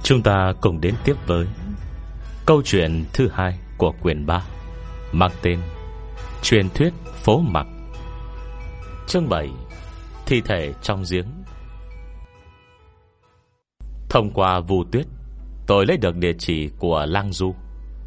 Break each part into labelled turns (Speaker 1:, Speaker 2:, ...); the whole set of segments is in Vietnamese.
Speaker 1: Chúng ta cùng đến tiếp với câu chuyện thứ 2 của quyển 3, mang tên Truyền thuyết phố Mặc. Chương 7: Thi thể trong giếng. Thông qua Vu Tuyết, tôi lấy được địa chỉ của Lang Du,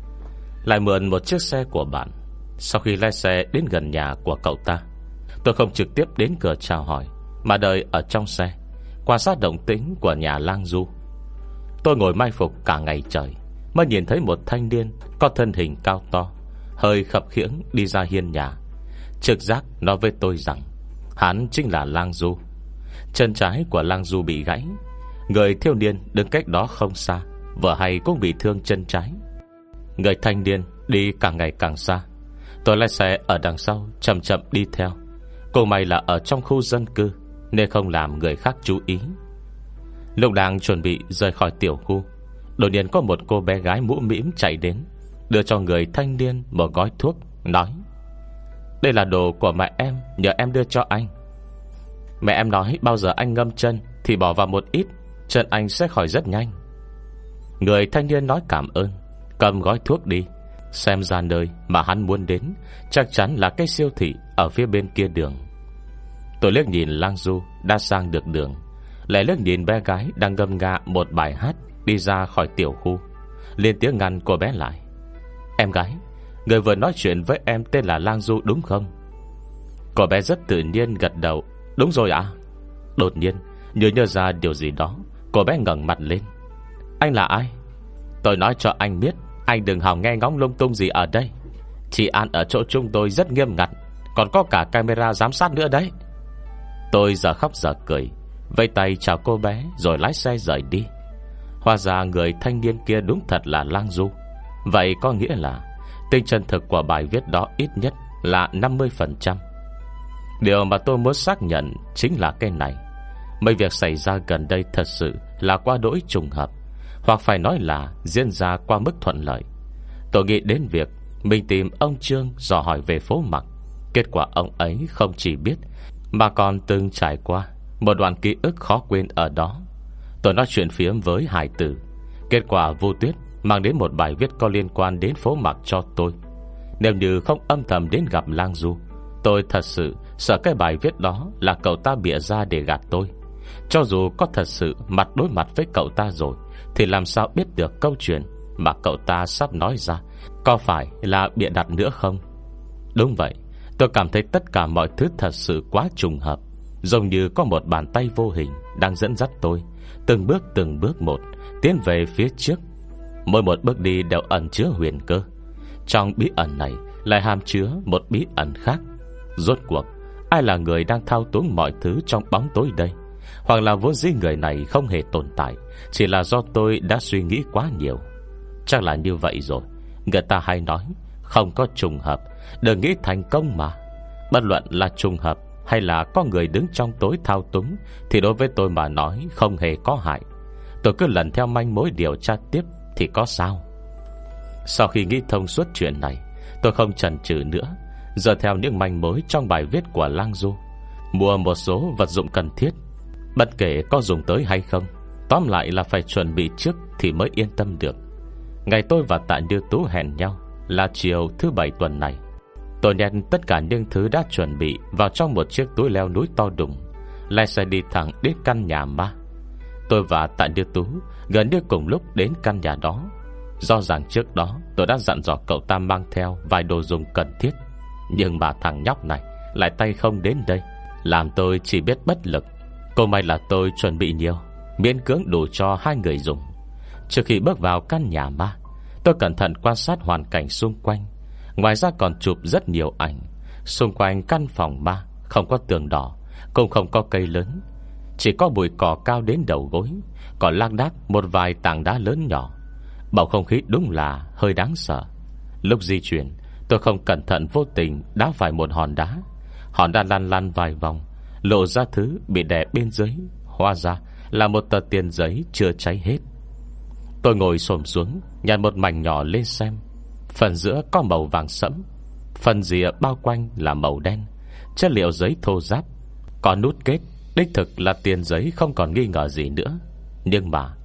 Speaker 1: lại mượn một chiếc xe của bạn. Sau khi lái xe đến gần nhà của cậu ta, tôi không trực tiếp đến cửa chào hỏi, mà đợi ở trong xe, quan sát động tĩnh của nhà Lang Du. Tôi ngồi mai phục cả ngày trời, mới nhìn thấy một thanh niên có thân hình cao to, hơi khập khiễng đi ra hiên nhà. Trực giác nói với tôi rằng hắn chính là Lang Du. Chân trái của Lang Du bị gãy. Người thiếu niên đứng cách đó không xa vừa hay cũng bị thương chân trái. Người thanh niên đi càng ngày càng xa. Tôi lái xe ở đằng sau chậm chậm đi theo. Cũng may là ở trong khu dân cư nên không làm người khác chú ý. Lúc đang chuẩn bị rời khỏi tiểu khu, đột nhiên có một cô bé gái mũm mĩm chạy đến, đưa cho người thanh niên một gói thuốc, nói: "Đây là đồ của mẹ em, nhờ em đưa cho anh. Mẹ em nói bao giờ anh ngâm chân thì bỏ vào một ít, chân anh sẽ khỏi rất nhanh." Người thanh niên nói cảm ơn, cầm gói thuốc đi. Xem ra nơi mà hắn muốn đến chắc chắn là cái siêu thị ở phía bên kia đường. Tôi liếc nhìn Lang Du đã sang được đường, lại liếc nhìn bé gái đang ngâm nga một bài hát đi ra khỏi tiểu khu, lên tiếng ngăn cô bé lại: "Em gái, người vừa nói chuyện với em tên là Lang Du đúng không?" Cô bé rất tự nhiên gật đầu: "Đúng rồi ạ." Đột nhiên như nhớ ra điều gì đó, cô bé ngẩng mặt lên: "Anh là ai? Tôi nói cho anh biết, anh đừng hòng nghe ngóng lung tung gì ở đây. Chị An ở chỗ chúng tôi rất nghiêm ngặt, còn có cả camera giám sát nữa đấy." Tôi giờ khóc giờ cười, vẫy tay chào cô bé rồi lái xe rời đi. Hóa ra người thanh niên kia đúng thật là Lang Du. Vậy có nghĩa là tính chân thực của bài viết đó ít nhất là 50%. Điều mà tôi muốn xác nhận chính là cái này: mấy việc xảy ra gần đây thật sự là quá đỗi trùng hợp, hoặc phải nói là diễn ra qua mức thuận lợi. Tôi nghĩ đến việc mình tìm ông Trương dò hỏi về phố Mặc. Kết quả ông ấy không chỉ biết mà còn từng trải qua một đoạn ký ức khó quên ở đó. Tôi nói chuyện phiếm với Hải Tử. Kết quả Vu Tuyết mang đến một bài viết có liên quan đến phố Mặc cho tôi. Nếu như không âm thầm đến gặp Lang Du, tôi thật sự sợ cái bài viết đó là cậu ta bịa ra để gạt tôi. Cho dù có thật sự mặt đối mặt với cậu ta rồi, thì làm sao biết được câu chuyện mà cậu ta sắp nói ra có phải là bịa đặt nữa không? Đúng vậy, tôi cảm thấy tất cả mọi thứ thật sự quá trùng hợp, giống như có một bàn tay vô hình đang dẫn dắt tôi từng bước một tiến về phía trước. Mỗi một bước đi đều ẩn chứa huyền cơ. Trong bí ẩn này lại hàm chứa một bí ẩn khác. Rốt cuộc ai là người đang thao túng mọi thứ trong bóng tối đây? Hoặc là vốn dĩ người này không hề tồn tại, chỉ là do tôi đã suy nghĩ quá nhiều. Chắc là như vậy rồi. Người ta hay nói không có trùng hợp, đừng nghĩ thành công mà. Bất luận là trùng hợp hay là có người đứng trong tối thao túng, thì đối với tôi mà nói không hề có hại. Tôi cứ lần theo manh mối điều tra tiếp thì có sao. Sau khi nghĩ thông suốt chuyện này, tôi không chần chừ nữa, dựa theo những manh mối trong bài viết của Lang Du, mua một số vật dụng cần thiết. Bất kể có dùng tới hay không, tóm lại là phải chuẩn bị trước thì mới yên tâm được. Ngày tôi và Tạ Như Tú hẹn nhau là chiều thứ Bảy tuần này. Tôi nhét tất cả những thứ đã chuẩn bị vào trong một chiếc túi leo núi to đùng, lái xe đi thẳng đến căn nhà ma. Tôi và Tạ Như Tú gần như cùng lúc đến căn nhà đó. Do rằng trước đó tôi đã dặn dò cậu ta mang theo vài đồ dùng cần thiết, nhưng mà thằng nhóc này lại tay không đến đây, làm tôi chỉ biết bất lực. Cô may là tôi chuẩn bị nhiều, miễn cưỡng đủ cho hai người dùng. Trước khi bước vào căn nhà ma, tôi cẩn thận quan sát hoàn cảnh xung quanh. Ngoài ra còn chụp rất nhiều ảnh. Xung quanh căn phòng ma không có tường đỏ, cũng không có cây lớn, chỉ có bụi cỏ cao đến đầu gối, còn lác đác một vài tảng đá lớn nhỏ. Bầu không khí đúng là hơi đáng sợ. Lúc di chuyển, tôi không cẩn thận vô tình đá phải một hòn đá. Hòn đá lăn lăn vài vòng, lộ ra thứ bị đè bên dưới. Hóa ra là một tờ tiền giấy chưa cháy hết. Tôi ngồi xổm xuống, nhặt một mảnh nhỏ lên xem. Phần giữa có màu vàng sẫm, phần rìa bao quanh là màu đen, chất liệu giấy thô ráp. Có nút kết, đích thực là tiền giấy không còn nghi ngờ gì nữa. Nhưng mà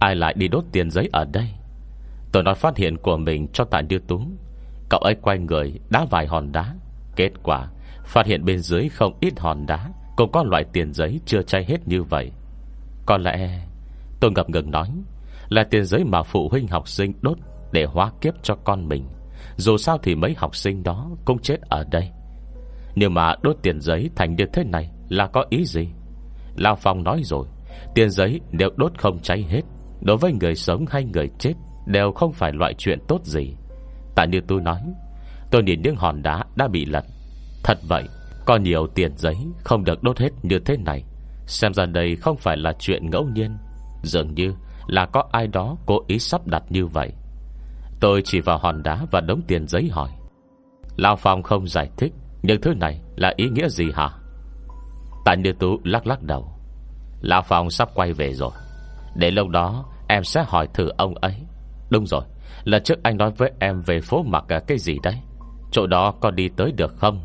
Speaker 1: ai lại đi đốt tiền giấy ở đây? Tôi nói phát hiện của mình cho Tạ Như Tú. Cậu ấy quay người đá vài hòn đá. Kết quả phát hiện bên dưới không ít hòn đá cũng có loại tiền giấy chưa cháy hết như vậy. Có lẽ, tôi ngập ngừng nói, là tiền giấy mà phụ huynh học sinh đốt để hóa kiếp cho con mình. Dù sao thì mấy học sinh đó cũng chết ở đây. Nhưng mà đốt tiền giấy thành như thế này là có ý gì? Lao Phong nói rồi, tiền giấy nếu đốt không cháy hết, đối với người sống hay người chết đều không phải loại chuyện tốt gì. Tại như tôi nói, tôi nhìn những hòn đá đã bị lật. Thật vậy, có nhiều tiền giấy không được đốt hết như thế này. Xem ra đây không phải là chuyện ngẫu nhiên, dường như là có ai đó cố ý sắp đặt như vậy. Tôi chỉ vào hòn đá và đống tiền giấy hỏi. Lao Phong không giải thích những thứ này là ý nghĩa gì hả? Tạ Như Tú lắc lắc đầu. Lao Phong sắp quay về rồi, để lúc đó em sẽ hỏi thử ông ấy. Đúng rồi, lần trước anh nói với em về phố mặc cái gì đấy, chỗ đó có đi tới được không?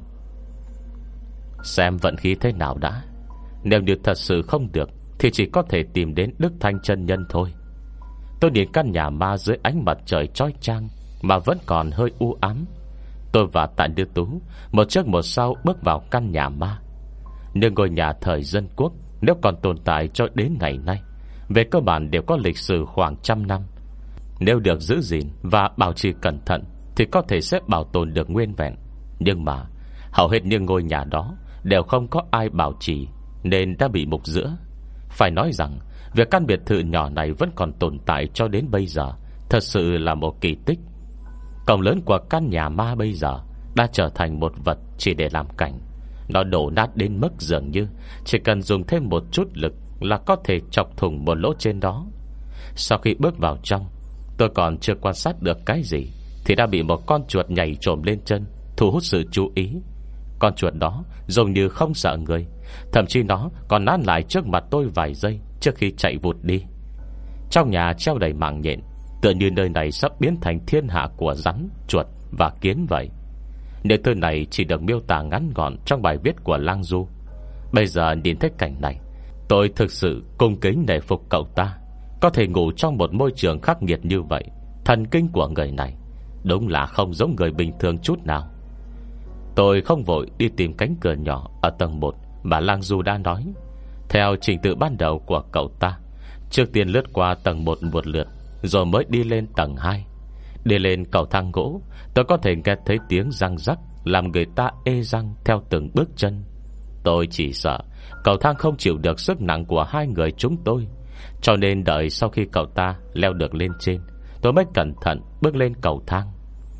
Speaker 1: Xem vận khí thế nào đã. Nếu như thật sự không được thì chỉ có thể tìm đến Đức Thanh chân nhân thôi. Tôi nhìn căn nhà ma dưới ánh mặt trời chói chang mà vẫn còn hơi u ám. Tôi và Tạ Như Tú một trước một sau bước vào căn nhà ma. Nhưng ngôi nhà thời dân quốc nếu còn tồn tại cho đến ngày nay, về cơ bản đều có lịch sử khoảng 100 năm. Nếu được giữ gìn và bảo trì cẩn thận thì có thể sẽ bảo tồn được nguyên vẹn. Nhưng mà hầu hết những ngôi nhà đó đều không có ai bảo trì, nên đã bị mục giữa. Phải nói rằng việc căn biệt thự nhỏ này vẫn còn tồn tại cho đến bây giờ thật sự là một kỳ tích. Cổng lớn của căn nhà ma bây giờ đã trở thành một vật chỉ để làm cảnh. Nó đổ nát đến mức dường như chỉ cần dùng thêm một chút lực là có thể chọc thủng một lỗ trên đó. Sau khi bước vào trong, tôi còn chưa quan sát được cái gì thì đã bị một con chuột nhảy trồm lên chân, thu hút sự chú ý. Con chuột đó dường như không sợ người, thậm chí nó còn nán lại trước mặt tôi vài giây trước khi chạy vụt đi. Trong nhà treo đầy mạng nhện, tựa như nơi này sắp biến thành thiên hạ của rắn, chuột và kiến vậy. Những thứ này chỉ được miêu tả ngắn gọn trong bài viết của Lang Du. Bây giờ nhìn thấy cảnh này, tôi thực sự cung kính nể phục cậu ta. Có thể ngủ trong một môi trường khắc nghiệt như vậy. Thần kinh của người này đúng là không giống người bình thường chút nào. Tôi không vội đi tìm cánh cửa nhỏ ở tầng 1 mà Lang Du đã nói. Theo trình tự ban đầu của cậu ta, trước tiên lướt qua tầng 1 một lượt, rồi mới đi lên tầng 2. Đi lên cầu thang gỗ, tôi có thể nghe thấy tiếng răng rắc làm người ta ê răng theo từng bước chân. Tôi chỉ sợ cầu thang không chịu được sức nặng của hai người chúng tôi, cho nên đợi sau khi cậu ta leo được lên trên, tôi mới cẩn thận bước lên cầu thang.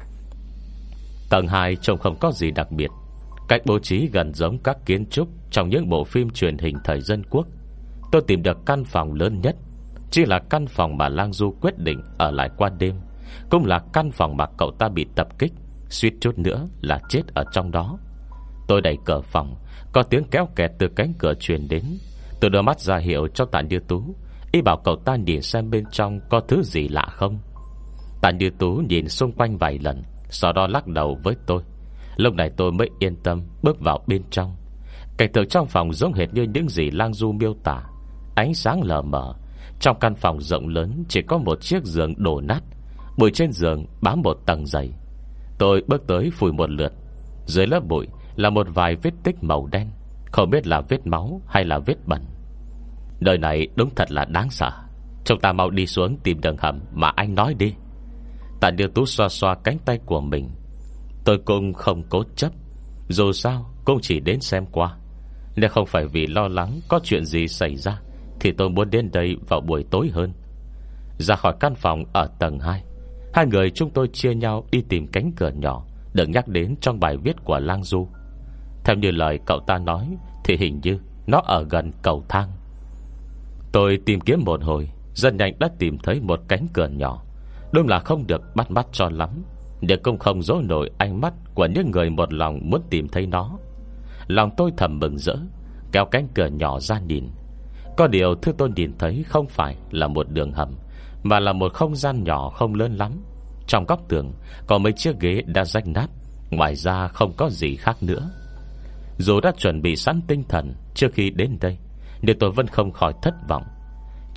Speaker 1: Tầng 2 trông không có gì đặc biệt, cách bố trí gần giống các kiến trúc trong những bộ phim truyền hình thời dân quốc. Tôi tìm được căn phòng lớn nhất, chỉ là căn phòng mà Lang Du quyết định ở lại qua đêm, cũng là căn phòng mà cậu ta bị tập kích, suýt chút nữa là chết ở trong đó. Tôi đẩy cửa phòng, có tiếng kéo kẹt từ cánh cửa truyền đến. Tôi đưa mắt ra hiệu cho Tạ Như Tú, ý bảo cậu ta nhìn xem bên trong có thứ gì lạ không. Tạ Như Tú nhìn xung quanh vài lần, sau đó lắc đầu với tôi. Lúc này tôi mới yên tâm bước vào bên trong. Cảnh tượng trong phòng giống hệt như những gì Lang Du miêu tả. Ánh sáng lờ mờ. Trong căn phòng rộng lớn chỉ có một chiếc giường đổ nát, bụi trên giường bám một tầng dày. Tôi bước tới phủi một lượt. Dưới lớp bụi là một vài vết tích màu đen, không biết là vết máu hay là vết bẩn. Nơi này đúng thật là đáng sợ. Chúng ta mau đi xuống tìm đường hầm mà anh nói đi. Tạ Như Tú xoa xoa cánh tay của mình. Tôi cũng không cố chấp, dù sao cũng chỉ đến xem qua. Nếu không phải vì lo lắng có chuyện gì xảy ra thì tôi muốn đến đây vào buổi tối hơn. Ra khỏi căn phòng ở tầng 2, hai người chúng tôi chia nhau đi tìm cánh cửa nhỏ được nhắc đến trong bài viết của Lang Du. Theo như lời cậu ta nói thì hình như nó ở gần cầu thang. Tôi tìm kiếm một hồi, rất nhanh đã tìm thấy một cánh cửa nhỏ. Đúng là không được bắt mắt cho lắm, nhưng cũng không dỗ nổi ánh mắt của những người một lòng muốn tìm thấy nó. Lòng tôi thầm mừng rỡ, kéo cánh cửa nhỏ ra nhìn. Có điều thứ tôi nhìn thấy không phải là một đường hầm, mà là một không gian nhỏ không lớn lắm. Trong góc tường có mấy chiếc ghế đã rách nát, ngoài ra không có gì khác nữa. Dù đã chuẩn bị sẵn tinh thần trước khi đến đây, nhưng tôi vẫn không khỏi thất vọng.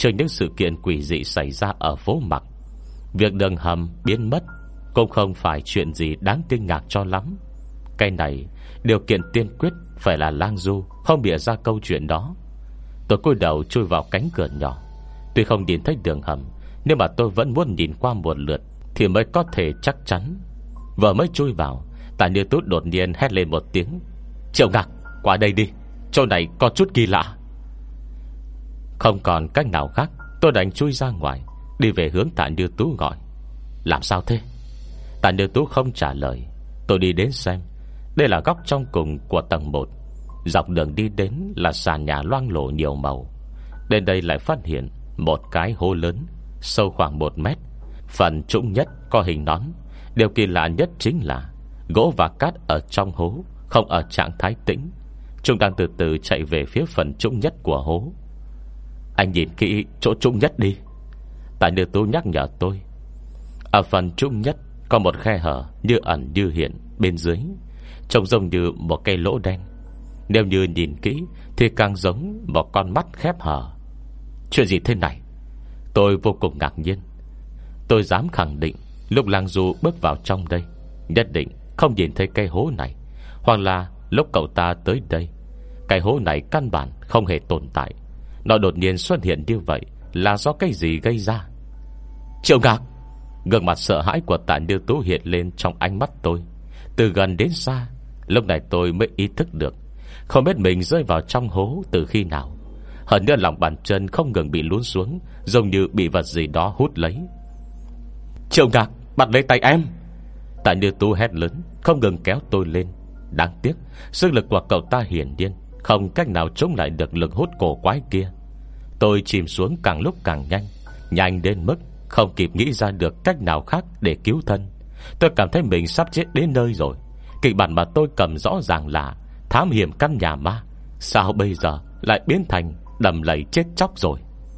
Speaker 1: trừ những sự kiện quỷ dị xảy ra ở phố Mặc, việc đường hầm biến mất cũng không phải chuyện gì đáng kinh ngạc cho lắm. Cái này điều kiện tiên quyết phải là Lang Du không bịa ra câu chuyện đó. Tôi cúi đầu chui vào cánh cửa nhỏ. Tuy không nhìn thấy đường hầm, nhưng mà tôi vẫn muốn nhìn qua một lượt thì mới có thể chắc chắn. Vừa mới chui vào, Tạ Như Tú đột nhiên hét lên một tiếng: Triệu Ngạc, qua đây đi, chỗ này có chút kỳ lạ. Không còn cách nào khác, tôi đành chui ra ngoài, đi về hướng Tạ Như Tú gọi: Làm sao thế? Tạ Như Tú không trả lời. Tôi đi đến xem. Đây là góc trong cùng của tầng 1. Dọc đường đi đến là sàn nhà loang lổ nhiều màu. Đến đây lại phát hiện một cái hố lớn, sâu khoảng 1 mét. Phần trũng nhất có hình nón. Điều kỳ lạ nhất chính là gỗ và cát ở trong hố không ở trạng thái tĩnh, chúng đang từ từ chạy về phía phần trũng nhất của hố. Anh nhìn kỹ chỗ trũng nhất đi, Tạ Như Tú nhắc nhở tôi. Ở phần trũng nhất có một khe hở như ẩn như hiện bên dưới, trông giống như một cây lỗ đen. Nếu như nhìn kỹ thì càng giống một con mắt khép hở. Chuyện gì thế này? Tôi vô cùng ngạc nhiên. Tôi dám khẳng định lúc Lang Du bước vào trong đây, nhất định không nhìn thấy cây hố này. Hoặc là lúc cậu ta tới đây, cái hố này căn bản không hề tồn tại. Nó đột nhiên xuất hiện như vậy là do cái gì gây ra? Triệu Ngạc! Gương mặt sợ hãi của Tạ Như Tú hiện lên trong ánh mắt tôi, từ gần đến xa. Lúc này tôi mới ý thức được, không biết mình rơi vào trong hố từ khi nào. Hơn nữa lòng bàn chân không ngừng bị lún xuống, giống như bị vật gì đó hút lấy. Triệu Ngạc, bắt lấy tay em! Tạ Như Tú hét lớn, không ngừng kéo tôi lên. Đáng tiếc sức lực của cậu ta hiển nhiên không cách nào chống lại được lực hút cổ quái kia. Tôi chìm xuống càng lúc càng nhanh, nhanh đến mức không kịp nghĩ ra được cách nào khác để cứu thân. Tôi cảm thấy mình sắp chết đến nơi rồi. Kịch bản mà tôi cầm rõ ràng là thám hiểm căn nhà ma, sao bây giờ lại biến thành đầm lầy chết chóc rồi?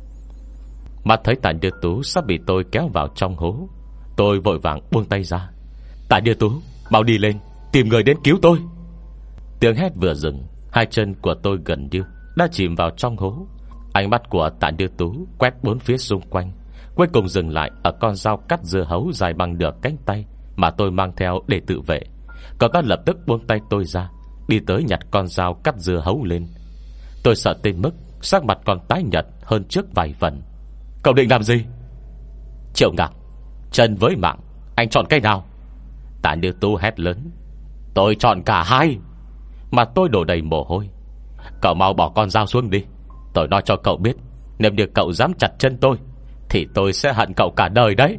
Speaker 1: Mắt thấy Tạ Như Tú sắp bị tôi kéo vào trong hố, tôi vội vàng buông tay ra. Tạ Như Tú, mau đi lên, tìm người đến cứu tôi. Tiếng hét vừa dừng, hai chân của tôi gần như đã chìm vào trong hố. Ánh mắt của Tạ Như Tú quét bốn phía xung quanh, cuối cùng dừng lại ở con dao cắt dưa hấu dài bằng nửa cánh tay mà tôi mang theo để tự vệ. Cậu ta lập tức buông tay tôi ra, đi tới nhặt con dao cắt dưa hấu lên. Tôi sợ tới mức sắc mặt còn tái nhợt hơn trước vài phần. Cậu định làm gì? Triệu Ngạc, chân với mạng, anh chọn cái nào? Tạ Như Tú hét lớn. Tôi chọn cả hai. Mà tôi đổ đầy mồ hôi. Cậu mau bỏ con dao xuống đi. Tôi nói cho cậu biết, nếu như cậu dám chặt chân tôi thì tôi sẽ hận cậu cả đời đấy.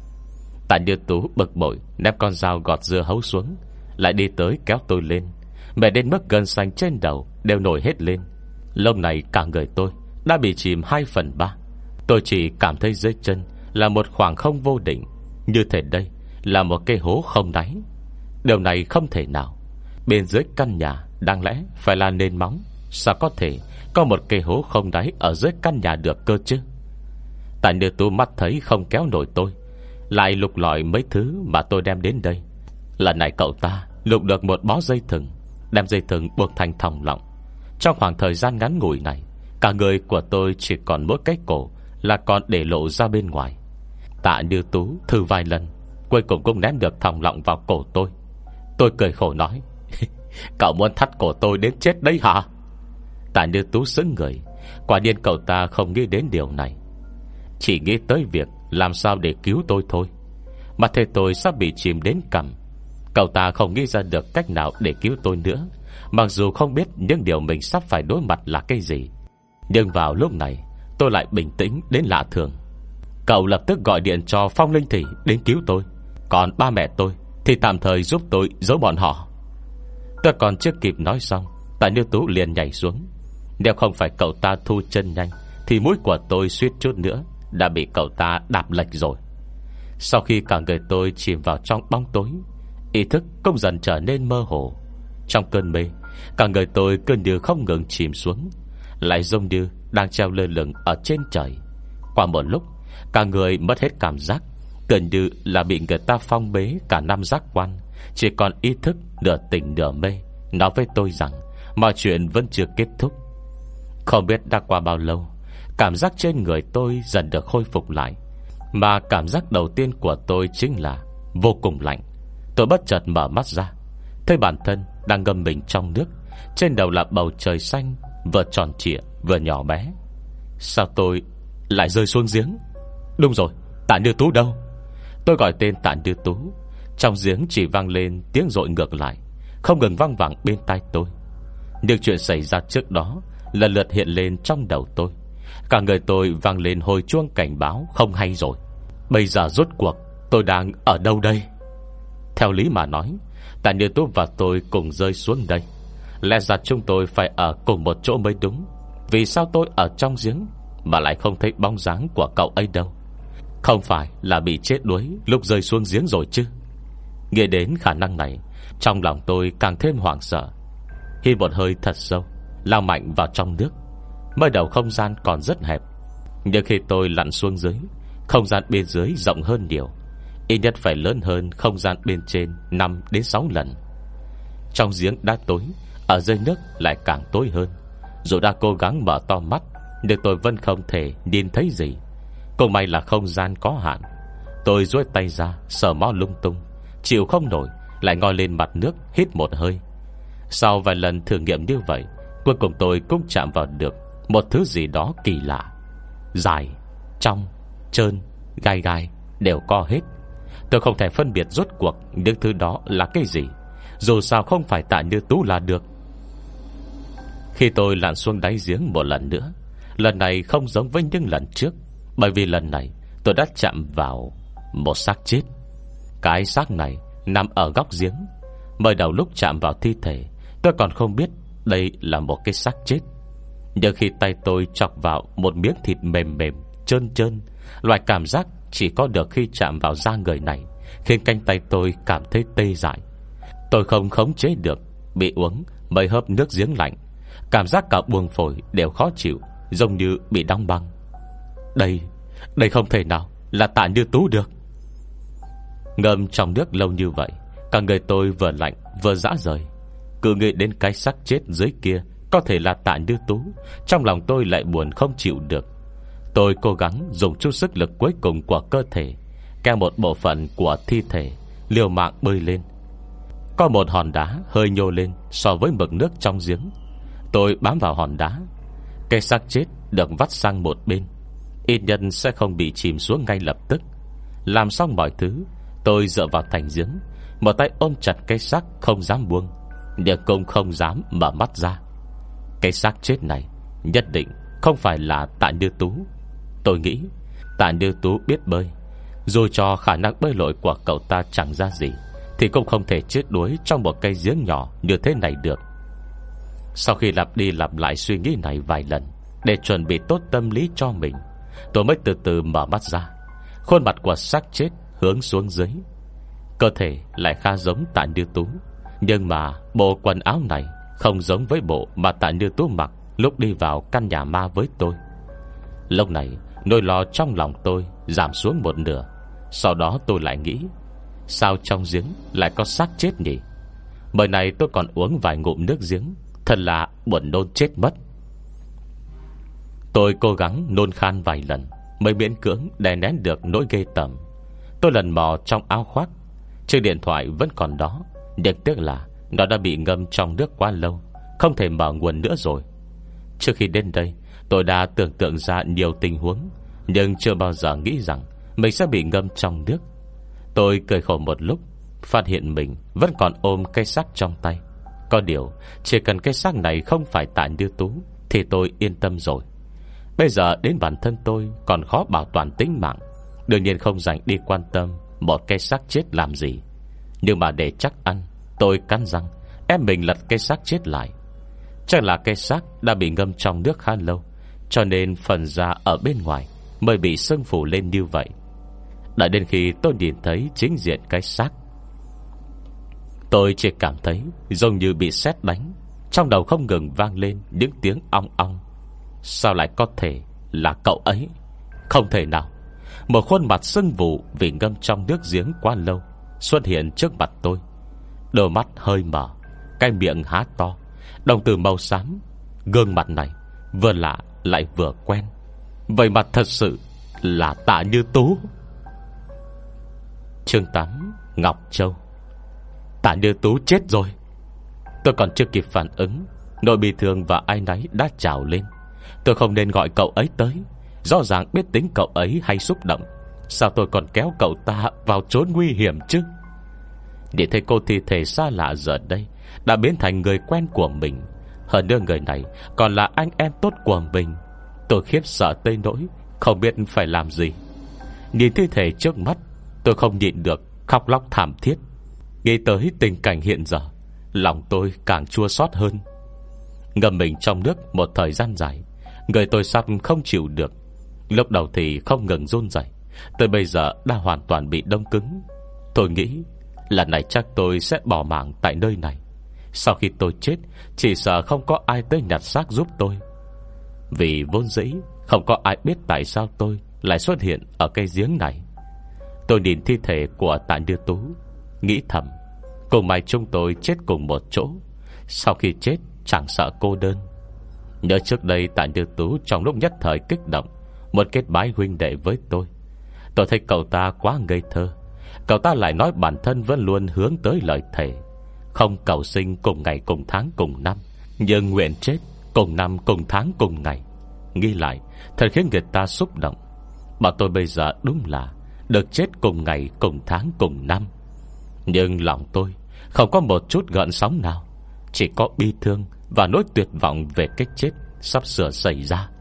Speaker 1: Tạ Như Tú bực bội ném con dao gọt dưa hấu xuống, lại đi tới kéo tôi lên. Mẹ đến mức gân xanh trên đầu đều nổi hết lên. Lúc này cả người tôi đã bị chìm 2/3. Tôi chỉ cảm thấy dưới chân là một khoảng không vô định, như thể đây là một cái hố không đáy. Điều này không thể nào. Bên dưới căn nhà đáng lẽ phải là nền móng, sao có thể có một cái hố không đáy ở dưới căn nhà được cơ chứ? Tạ Như Tú mắt thấy không kéo nổi tôi, lại lục lọi mấy thứ mà tôi đem đến đây. Lần này cậu ta lục được một bó dây thừng, đem dây thừng buộc thành thòng lọng. Trong khoảng thời gian ngắn ngủi này, cả người của tôi chỉ còn mỗi cái cổ là còn để lộ ra bên ngoài. Tạ Như Tú thử vài lần, cuối cùng cũng ném được thòng lọng vào cổ tôi. Tôi cười khổ nói: Cậu muốn thắt cổ tôi đến chết đấy hả? Tạ Như Tú sững người. Quả nhiên cậu ta không nghĩ đến điều này, chỉ nghĩ tới việc làm sao để cứu tôi thôi. Mà thấy tôi sắp bị chìm đến cằm, cậu ta không nghĩ ra được cách nào để cứu tôi nữa. Mặc dù không biết những điều mình sắp phải đối mặt là cái gì, nhưng vào lúc này tôi lại bình tĩnh đến lạ thường. Cậu lập tức gọi điện cho Phong Linh Thị đến cứu tôi, còn ba mẹ tôi thì tạm thời giúp tôi giấu bọn họ. Tôi còn chưa kịp nói xong, Tạ Như Tú liền nhảy xuống. Nếu không phải cậu ta thu chân nhanh thì mũi của tôi suýt chút nữa đã bị cậu ta đạp lệch rồi. Sau khi cả người tôi chìm vào trong bóng tối, ý thức cũng dần trở nên mơ hồ. Trong cơn mê, cả người tôi cứ như không ngừng chìm xuống, lại giống như đang treo lơ lửng ở trên trời. Qua một lúc, cả người mất hết cảm giác, gần như là bị người ta phong bế cả năm giác quan, chỉ còn ý thức nửa tỉnh nửa mê, nói với tôi rằng mọi chuyện vẫn chưa kết thúc. Không biết đã qua bao lâu, Cảm giác trên người tôi dần được khôi phục lại. Mà cảm giác đầu tiên của tôi chính là vô cùng lạnh. Tôi bất chợt mở mắt ra, thấy bản thân đang ngâm mình trong nước. Trên đầu là bầu trời xanh, vừa tròn trịa vừa nhỏ bé. Sao tôi lại rơi xuống giếng? Đúng rồi, Tạ Như Tú đâu? Tôi gọi tên Tạ Như Tú. Trong giếng chỉ vang lên tiếng dội ngược lại, không ngừng vang vẳng bên tai tôi. Những chuyện xảy ra trước đó lần lượt hiện lên trong đầu tôi. Cả người tôi vang lên hồi chuông cảnh báo không hay rồi. Bây giờ rốt cuộc tôi đang ở đâu đây? Theo lý mà nói, Tạ Như Tú và tôi cùng rơi xuống đây, lẽ ra chúng tôi phải ở cùng một chỗ mới đúng. Vì sao tôi ở trong giếng mà lại không thấy bóng dáng của cậu ấy đâu? Không phải là bị chết đuối lúc rơi xuống giếng rồi chứ? Nghĩ đến khả năng này, trong lòng tôi càng thêm hoảng sợ. Hít một hơi thật sâu, lao mạnh vào trong nước. Mới đầu không gian còn rất hẹp, nhưng khi tôi lặn xuống dưới, không gian bên dưới rộng hơn nhiều, ít nhất phải lớn hơn không gian bên trên 5 đến 6 lần. Trong giếng đã tối, ở dưới nước lại càng tối hơn. Dù đã cố gắng mở to mắt, nhưng tôi vẫn không thể nhìn thấy gì. Cũng may là không gian có hạn. Tôi duỗi tay ra sờ mó lung tung, chịu không nổi, lại ngoi lên mặt nước hít một hơi. Sau vài lần thử nghiệm như vậy, cuối cùng tôi cũng chạm vào được một thứ gì đó kỳ lạ. Dài, trong, trơn, gai gai đều co hết. Tôi không thể phân biệt rốt cuộc những thứ đó là cái gì. Dù sao không phải Tạ Như Tú là được. Khi tôi lặn xuống đáy giếng một lần nữa, lần này không giống với những lần trước, bởi vì lần này tôi đã chạm vào một xác chết. Cái xác này nằm ở góc giếng. Mới đầu lúc chạm vào thi thể, tôi còn không biết đây là một cái xác chết. Nhưng khi tay tôi chọc vào một miếng thịt mềm mềm, trơn trơn, loại cảm giác chỉ có được khi chạm vào da người này khiến cánh tay tôi cảm thấy tê dại. Tôi không khống chế được, bị uống mấy hớp nước giếng lạnh. Cảm giác cả buồng phổi đều khó chịu, giống như bị đóng băng. Đây không thể nào là Tạ Như Tú được. Ngâm trong nước lâu như vậy, cả người tôi vừa lạnh vừa rã rời. Cứ nghĩ đến cái xác chết dưới kia có thể là Tạ Như Tú, trong lòng tôi lại buồn không chịu được. Tôi cố gắng dùng chút sức lực cuối cùng của cơ thể, kéo một bộ phận của thi thể, liều mạng bơi lên. Có một hòn đá hơi nhô lên so với mực nước trong giếng. Tôi bám vào hòn đá. Cái xác chết được vắt sang một bên, ít nhân sẽ không bị chìm xuống ngay lập tức. Làm xong mọi thứ, tôi dựa vào thành giếng, một tay ôm chặt cái xác không dám buông, nhưng cũng không dám mở mắt ra. Cái xác chết này nhất định không phải là Tạ Như Tú. Tôi nghĩ Tạ Như Tú biết bơi. Dù cho khả năng bơi lội của cậu ta chẳng ra gì, thì cũng không thể chết đuối trong một cây giếng nhỏ như thế này được. Sau khi lặp đi lặp lại suy nghĩ này vài lần, để chuẩn bị tốt tâm lý cho mình, tôi mới từ từ mở mắt ra. Khuôn mặt của xác chết hướng xuống dưới. Cơ thể lại khá giống Tạ Như Tú, nhưng mà bộ quần áo này không giống với bộ mà Tạ Như Tú mặc lúc đi vào căn nhà ma với tôi. Lúc này nỗi lo trong lòng tôi giảm xuống một nửa. Sau đó tôi lại nghĩ, sao trong giếng lại có xác chết nhỉ? Bởi này tôi còn uống vài ngụm nước giếng, thật là buồn nôn chết mất. Tôi cố gắng nôn khan vài lần mới miễn cưỡng đè nén được nỗi ghê tởm. Tôi lần mò trong áo khoác. Chiếc điện thoại vẫn còn đó, nhưng tiếc là nó đã bị ngâm trong nước quá lâu, không thể mở nguồn nữa rồi. Trước khi đến đây, tôi đã tưởng tượng ra nhiều tình huống, nhưng chưa bao giờ nghĩ rằng mình sẽ bị ngâm trong nước. Tôi cười khổ một lúc, phát hiện mình vẫn còn ôm cây xác trong tay. Có điều, chỉ cần cái xác này không phải Tạ Như Tú thì tôi yên tâm rồi. Bây giờ đến bản thân tôi còn khó bảo toàn tính mạng, đương nhiên không dành đi quan tâm một cái xác chết làm gì. Nhưng mà để chắc ăn, tôi cắn răng ép mình lật cái xác chết lại. Chắc là cái xác đã bị ngâm trong nước khá lâu, cho nên phần da ở bên ngoài mới bị sưng phủ lên như vậy. Đợi đến khi tôi nhìn thấy chính diện cái xác, tôi chỉ cảm thấy giống như bị sét đánh. Trong đầu không ngừng vang lên những tiếng ong ong. Sao lại có thể là cậu ấy? Không thể nào. Một khuôn mặt sưng vù vì ngâm trong nước giếng quá lâu xuất hiện trước mặt tôi. Đôi mắt hơi mở, cái miệng há to, đồng tử màu xám. Gương mặt này vừa lạ lại vừa quen. Vậy mà thật sự là Tạ Như Tú. Chương 8: Ngọc Châu. Tạ Như Tú chết rồi. Tôi còn chưa kịp phản ứng, nỗi bi thương và áy náy đã trào lên. Tôi không nên gọi cậu ấy tới. Rõ ràng biết tính cậu ấy hay xúc động, sao tôi còn kéo cậu ta vào chốn nguy hiểm chứ? Nhìn thấy cô thi thể xa lạ giờ đây đã biến thành người quen của mình, hơn nữa người này còn là anh em tốt của mình, tôi khiếp sợ tới nỗi không biết phải làm gì. Nhìn thi thể trước mắt, tôi không nhịn được khóc lóc thảm thiết. Nghĩ tới tình cảnh hiện giờ, lòng tôi càng chua xót hơn. Ngâm mình trong nước một thời gian dài, người tôi sắp không chịu được. Lúc đầu thì không ngừng run rẩy, tới bây giờ đã hoàn toàn bị đông cứng. Tôi nghĩ lần này chắc tôi sẽ bỏ mạng tại nơi này. Sau khi tôi chết, chỉ sợ không có ai tới nhặt xác giúp tôi. Vì vốn dĩ không có ai biết tại sao tôi lại xuất hiện ở cây giếng này. Tôi nhìn thi thể của Tạ Như Tú, nghĩ thầm, cùng mày chúng tôi chết cùng một chỗ, sau khi chết chẳng sợ cô đơn. Nhớ trước đây Tạ Như Tú trong lúc nhất thời kích động muốn kết bái huynh đệ với tôi. Tôi thấy cậu ta quá ngây thơ. Cậu ta lại nói bản thân vẫn luôn hướng tới lời thề, không cầu sinh cùng ngày cùng tháng cùng năm, nhưng nguyện chết cùng năm cùng tháng cùng ngày. Nghĩ lại thật khiến người ta xúc động. Mà tôi bây giờ đúng là được chết cùng ngày cùng tháng cùng năm. Nhưng lòng tôi không có một chút gợn sóng nào, chỉ có bi thương và nỗi tuyệt vọng về cái chết sắp sửa xảy ra.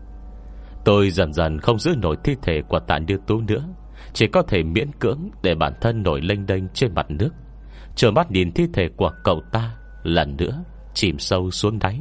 Speaker 1: Tôi dần dần không giữ nổi thi thể của Tạ Như Tú nữa, chỉ có thể miễn cưỡng để bản thân nổi lênh đênh trên mặt nước, trợn mắt nhìn thi thể của cậu ta lần nữa chìm sâu xuống đáy.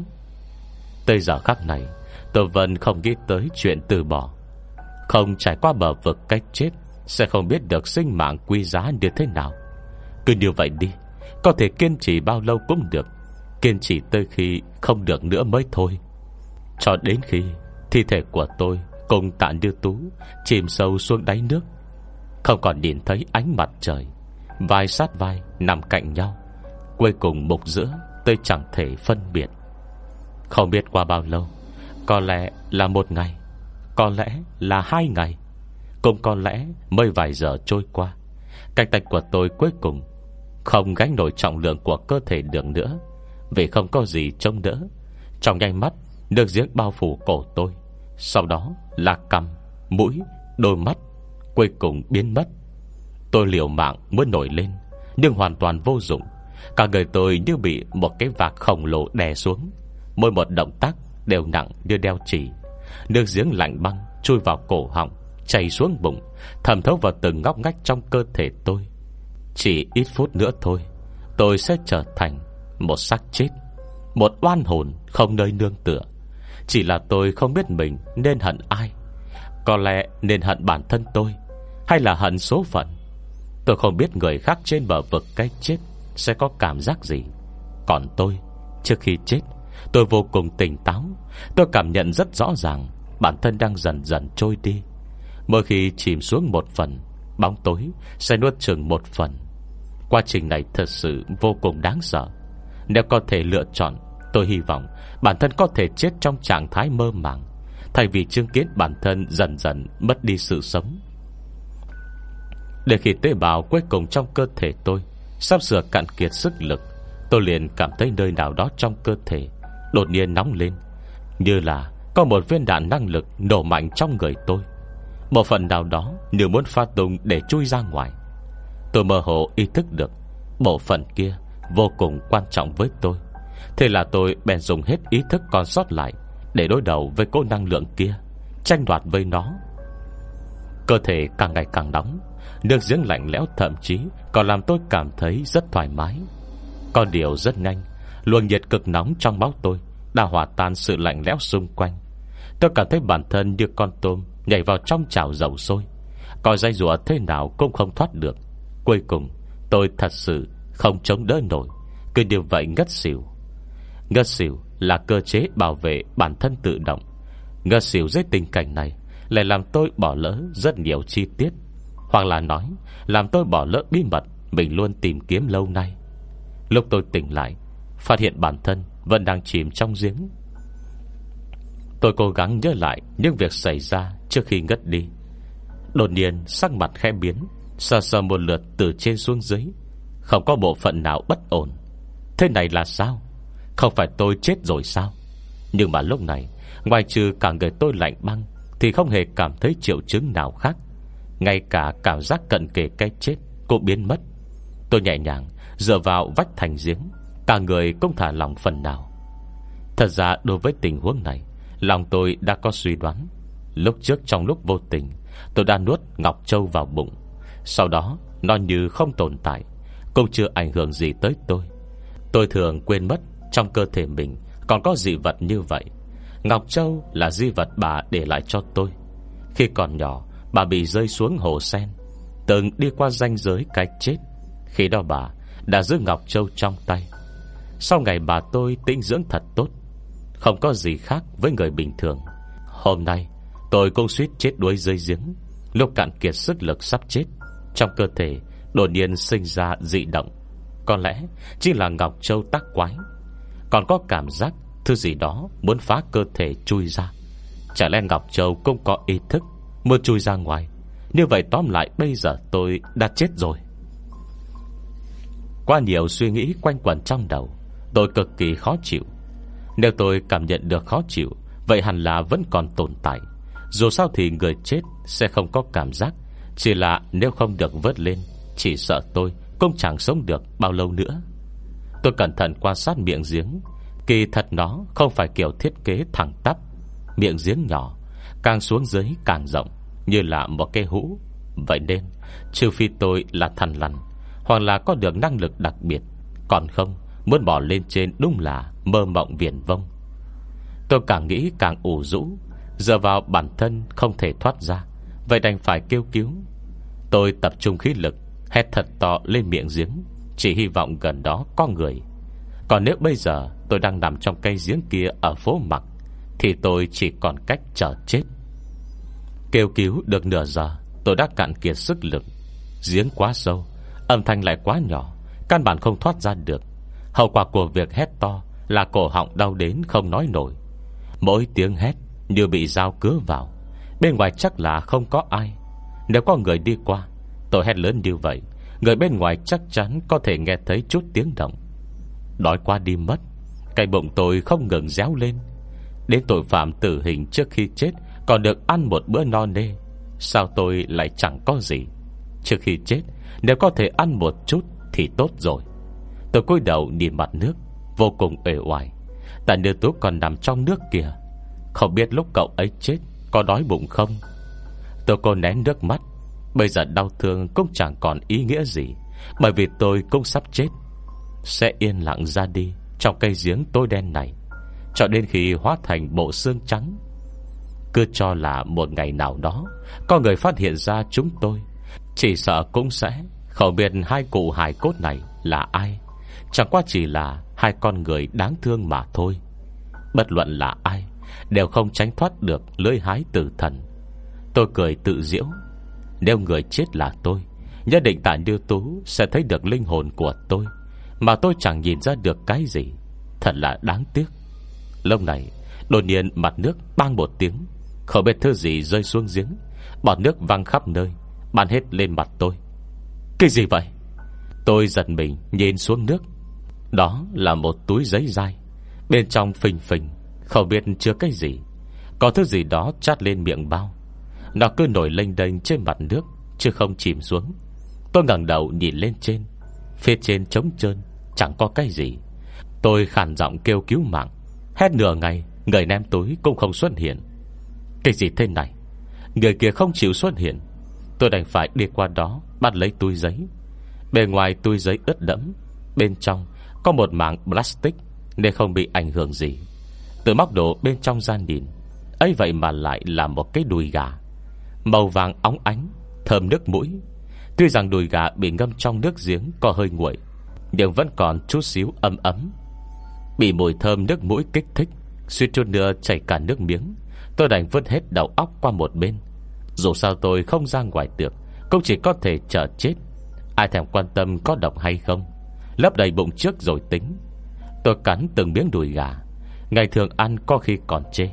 Speaker 1: Tới giờ khắc này, tôi vẫn không nghĩ tới chuyện từ bỏ. Không trải qua bờ vực cách chết, sẽ không biết được sinh mạng quý giá như thế nào. Cứ như vậy đi, có thể kiên trì bao lâu cũng được, kiên trì tới khi không được nữa mới thôi. Cho đến khi thi thể của tôi cùng Tạ Như Tú chìm sâu xuống đáy nước, không còn nhìn thấy ánh mặt trời, vai sát vai nằm cạnh nhau, cuối cùng mục giữa tôi chẳng thể phân biệt. Không biết qua bao lâu, có lẽ là một ngày, có lẽ là 2 ngày, cũng có lẽ mới vài giờ trôi qua, cánh tay của tôi cuối cùng không gánh nổi trọng lượng của cơ thể được nữa. Vì không có gì trông đỡ, trong nháy mắt nước giếng bao phủ cổ tôi, sau đó là cằm, mũi, đôi mắt, cuối cùng biến mất. Tôi liều mạng muốn nổi lên, nhưng hoàn toàn vô dụng. Cả người tôi như bị một cái vạc khổng lồ đè xuống, mỗi một động tác đều nặng như đeo chì. Nước giếng lạnh băng chui vào cổ họng, chảy xuống bụng, thẩm thấu vào từng ngóc ngách trong cơ thể tôi. Chỉ ít phút nữa thôi, tôi sẽ trở thành một xác chết, một oan hồn không nơi nương tựa. Chỉ là tôi không biết mình nên hận ai. Có lẽ nên hận bản thân tôi, hay là hận số phận. Tôi không biết người khác trên bờ vực cái chết sẽ có cảm giác gì. Còn tôi, trước khi chết, tôi vô cùng tỉnh táo. Tôi cảm nhận rất rõ ràng bản thân đang dần dần trôi đi. Mỗi khi chìm xuống một phần, bóng tối sẽ nuốt chửng một phần. Quá trình này thật sự vô cùng đáng sợ. Nếu có thể lựa chọn, tôi hy vọng bản thân có thể chết trong trạng thái mơ màng, thay vì chứng kiến bản thân dần dần mất đi sự sống. Để khi tế bào cuối cùng trong cơ thể tôi sắp sửa cạn kiệt sức lực, tôi liền cảm thấy nơi nào đó trong cơ thể đột nhiên nóng lên, như là có một viên đạn năng lực nổ mạnh trong người tôi. Một phần nào đó như muốn phát tung để chui ra ngoài. Tôi mơ hồ ý thức được bộ phận kia vô cùng quan trọng với tôi. Thế là tôi bèn dùng hết ý thức còn sót lại để đối đầu với cỗ năng lượng kia, tranh đoạt với nó. Cơ thể càng ngày càng nóng, nước giếng lạnh lẽo thậm chí còn làm tôi cảm thấy rất thoải mái. Có điều rất nhanh, luồng nhiệt cực nóng trong máu tôi đã hòa tan sự lạnh lẽo xung quanh. Tôi cảm thấy bản thân như con tôm nhảy vào trong chảo dầu sôi, coi dây rùa thế nào cũng không thoát được. Cuối cùng tôi thật sự không chống đỡ nổi, cứ như vậy ngất xỉu. Ngất xỉu là cơ chế bảo vệ bản thân tự động. Ngất xỉu dưới tình cảnh này lại làm tôi bỏ lỡ rất nhiều chi tiết, hoặc là nói làm tôi bỏ lỡ bí mật mình luôn tìm kiếm lâu nay. Lúc tôi tỉnh lại, phát hiện bản thân vẫn đang chìm trong giếng. Tôi cố gắng nhớ lại những việc xảy ra trước khi ngất đi. Đột nhiên sắc mặt khẽ biến, sờ sờ một lượt từ trên xuống dưới, không có bộ phận nào bất ổn. Thế này là sao? Không phải tôi chết rồi sao? Nhưng mà lúc này, ngoài trừ cả người tôi lạnh băng, thì không hề cảm thấy triệu chứng nào khác. Ngay cả cảm giác cận kề cái chết cũng biến mất. Tôi nhẹ nhàng dựa vào vách thành giếng, cả người cũng thả lỏng phần nào. Thật ra đối với tình huống này, lòng tôi đã có suy đoán. Lúc trước trong lúc vô tình, tôi đã nuốt Ngọc Châu vào bụng. Sau đó nó như không tồn tại, cũng chưa ảnh hưởng gì tới tôi. Tôi thường quên mất trong cơ thể mình còn có dị vật như vậy. Ngọc Châu là di vật bà để lại cho tôi. Khi còn nhỏ, bà bị rơi xuống hồ sen, từng đi qua ranh giới cái chết. Khi đó bà đã giữ Ngọc Châu trong tay. Sau ngày bà tôi tĩnh dưỡng thật tốt, không có gì khác với người bình thường. Hôm nay tôi cũng suýt chết đuối dưới giếng. Lúc cạn kiệt sức lực sắp chết, trong cơ thể đột nhiên sinh ra dị động. Có lẽ chỉ là Ngọc Châu tác quái. Còn có cảm giác thứ gì đó muốn phá cơ thể chui ra. Chả lẽ Ngọc Châu cũng có ý thức muốn chui ra ngoài? Như vậy tóm lại bây giờ tôi đã chết rồi. Qua nhiều suy nghĩ quanh quẩn trong đầu, tôi cực kỳ khó chịu. Nếu tôi cảm nhận được khó chịu, vậy hẳn là vẫn còn tồn tại. Dù sao thì người chết sẽ không có cảm giác. Chỉ là nếu không được vớt lên, chỉ sợ tôi cũng chẳng sống được bao lâu nữa. Tôi cẩn thận quan sát miệng giếng. Kỳ thật nó không phải kiểu thiết kế thẳng tắp. Miệng giếng nhỏ, càng xuống dưới càng rộng, như là một cái hũ. Vậy nên trừ phi tôi là thằn lằn, hoặc là có được năng lực đặc biệt, còn không muốn bỏ lên trên đúng là mơ mộng viển vông. Tôi càng nghĩ càng ủ rũ, dựa vào bản thân không thể thoát ra, vậy đành phải kêu cứu. Tôi tập trung khí lực, hét thật to lên miệng giếng, chỉ hy vọng gần đó có người. Còn nếu bây giờ tôi đang nằm trong cây giếng kia ở phố Mặc, thì tôi chỉ còn cách chờ chết. Kêu cứu được nửa giờ, tôi đã cạn kiệt sức lực. Giếng quá sâu, âm thanh lại quá nhỏ, căn bản không thoát ra được. Hậu quả của việc hét to là cổ họng đau đến không nói nổi. Mỗi tiếng hét như bị dao cứa vào. Bên ngoài chắc là không có ai. Nếu có người đi qua, tôi hét lớn như vậy, người bên ngoài chắc chắn có thể nghe thấy chút tiếng động. Đói quá đi mất, cái bụng tôi không ngừng réo lên. Đến tội phạm tử hình trước khi chết còn được ăn một bữa no nê, sao tôi lại chẳng có gì? Trước khi chết, nếu có thể ăn một chút thì tốt rồi. Tôi cúi đầu nhìn mặt nước, vô cùng uể oải. Tại Như Tú còn nằm trong nước kìa. Không biết lúc cậu ấy chết có đói bụng không? Tôi cố nén nước mắt. Bây giờ đau thương cũng chẳng còn ý nghĩa gì, bởi vì tôi cũng sắp chết. Sẽ yên lặng ra đi trong cây giếng tối đen này, cho đến khi hóa thành bộ xương trắng. Cứ cho là một ngày nào đó có người phát hiện ra chúng tôi, chỉ sợ cũng sẽ không biết hai cụ hài cốt này là ai. Chẳng qua chỉ là hai con người đáng thương mà thôi. Bất luận là ai đều không tránh thoát được lưỡi hái tử thần. Tôi cười tự giễu. Nếu người chết là tôi, nhất định Tạ Như Tú sẽ thấy được linh hồn của tôi, mà tôi chẳng nhìn ra được cái gì. Thật là đáng tiếc. Lúc này đột nhiên mặt nước bang một tiếng, không biết thứ gì rơi xuống giếng. Bọt nước văng khắp nơi, bắn hết lên mặt tôi. Cái gì vậy? Tôi giật mình nhìn xuống nước. Đó là một túi giấy dai, bên trong phình phình, không biết chứa cái gì. Có thứ gì đó chát lên miệng bao. Nó cứ nổi lênh đênh trên mặt nước, chứ không chìm xuống. Tôi ngẩng đầu nhìn lên trên. Phía trên trống trơn, chẳng có cái gì. Tôi khàn giọng kêu cứu mạng. Hét nửa ngày, người ném túi cũng không xuất hiện. Cái gì thế này? Người kia không chịu xuất hiện. Tôi đành phải đi qua đó, bắt lấy túi giấy. Bề ngoài túi giấy ướt đẫm, bên trong có một mảng plastic, nên không bị ảnh hưởng gì. Từ móc đồ bên trong ra nhìn, ấy vậy mà lại là một cái đùi gà, màu vàng óng ánh, thơm nước mũi. Tuy rằng đùi gà bị ngâm trong nước giếng có hơi nguội, nhưng vẫn còn chút xíu ấm ấm. Bị mùi thơm nước mũi kích thích, suýt chút nữa chảy cả nước miếng. Tôi đành vứt hết đầu óc qua một bên. Dù sao tôi không ra ngoài được, cũng chỉ có thể chờ chết. Ai thèm quan tâm có độc hay không, lấp đầy bụng trước rồi tính. Tôi cắn từng miếng đùi gà. Ngày thường ăn có khi còn chê,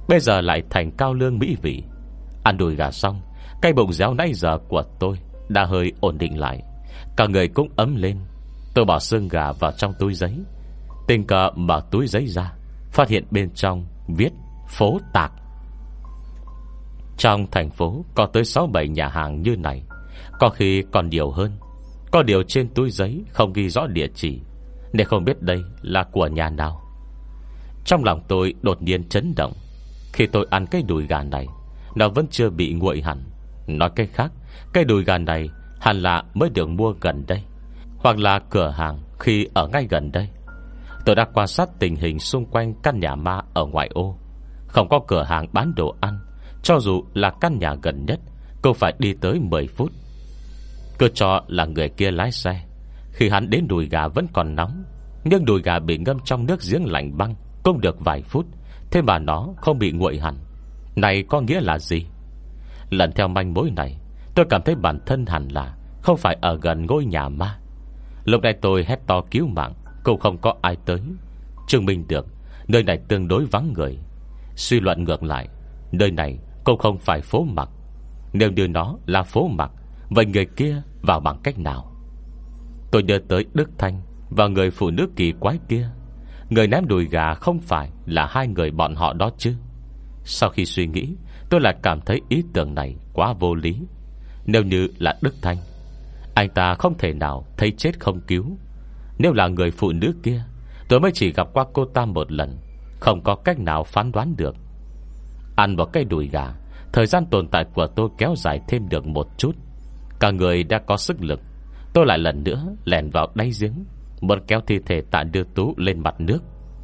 Speaker 1: bây giờ lại thành cao lương mỹ vị. Ăn đùi gà xong, cái bụng réo nãy giờ của tôi đã hơi ổn định lại, cả người cũng ấm lên. Tôi bỏ xương gà vào trong túi giấy, tình cờ mở túi giấy ra, phát hiện bên trong viết phố Tạc. Trong thành phố có tới 6-7 nhà hàng như này, có khi còn nhiều hơn. Có điều trên túi giấy không ghi rõ địa chỉ, nên không biết đây là của nhà nào. Trong lòng tôi đột nhiên chấn động. Khi tôi ăn cái đùi gà này, nó vẫn chưa bị nguội hẳn. Nói cách khác, cái đùi gà này hẳn là mới được mua gần đây, hoặc là cửa hàng khi ở ngay gần đây. Tôi đã quan sát tình hình xung quanh căn nhà ma ở ngoại ô. Không có cửa hàng bán đồ ăn, cho dù là căn nhà gần nhất cũng phải đi tới 10 phút. Cứ cho là người kia lái xe. Khi hắn đến đùi gà vẫn còn nóng, nhưng đùi gà bị ngâm trong nước giếng lạnh băng cũng được vài phút, thế mà nó không bị nguội hẳn. Này có nghĩa là gì? Lần theo manh mối này, tôi cảm thấy bản thân hẳn là không phải ở gần ngôi nhà ma. Lúc này tôi hét to cứu mạng, cũng không có ai tới, chứng minh được nơi này tương đối vắng người. Suy luận ngược lại, nơi này cũng không phải phố Mặc. Nếu như nó là phố Mặc, vậy người kia vào bằng cách nào? Tôi nhớ tới Đức Thanh và người phụ nữ kỳ quái kia. Người ném đùi gà không phải là hai người bọn họ đó chứ? Sau khi suy nghĩ, tôi lại cảm thấy ý tưởng này quá vô lý. Nếu như là Đức Thanh, anh ta không thể nào thấy chết không cứu. Nếu là người phụ nữ kia, tôi mới chỉ gặp qua cô ta một lần, không có cách nào phán đoán được. Ăn một cây đùi gà, thời gian tồn tại của tôi kéo dài thêm được một chút. Cả người đã có sức lực. Tôi lại lần nữa lèn vào đáy giếng, muốn kéo thi thể Tạ Đưa Tú lên mặt nước.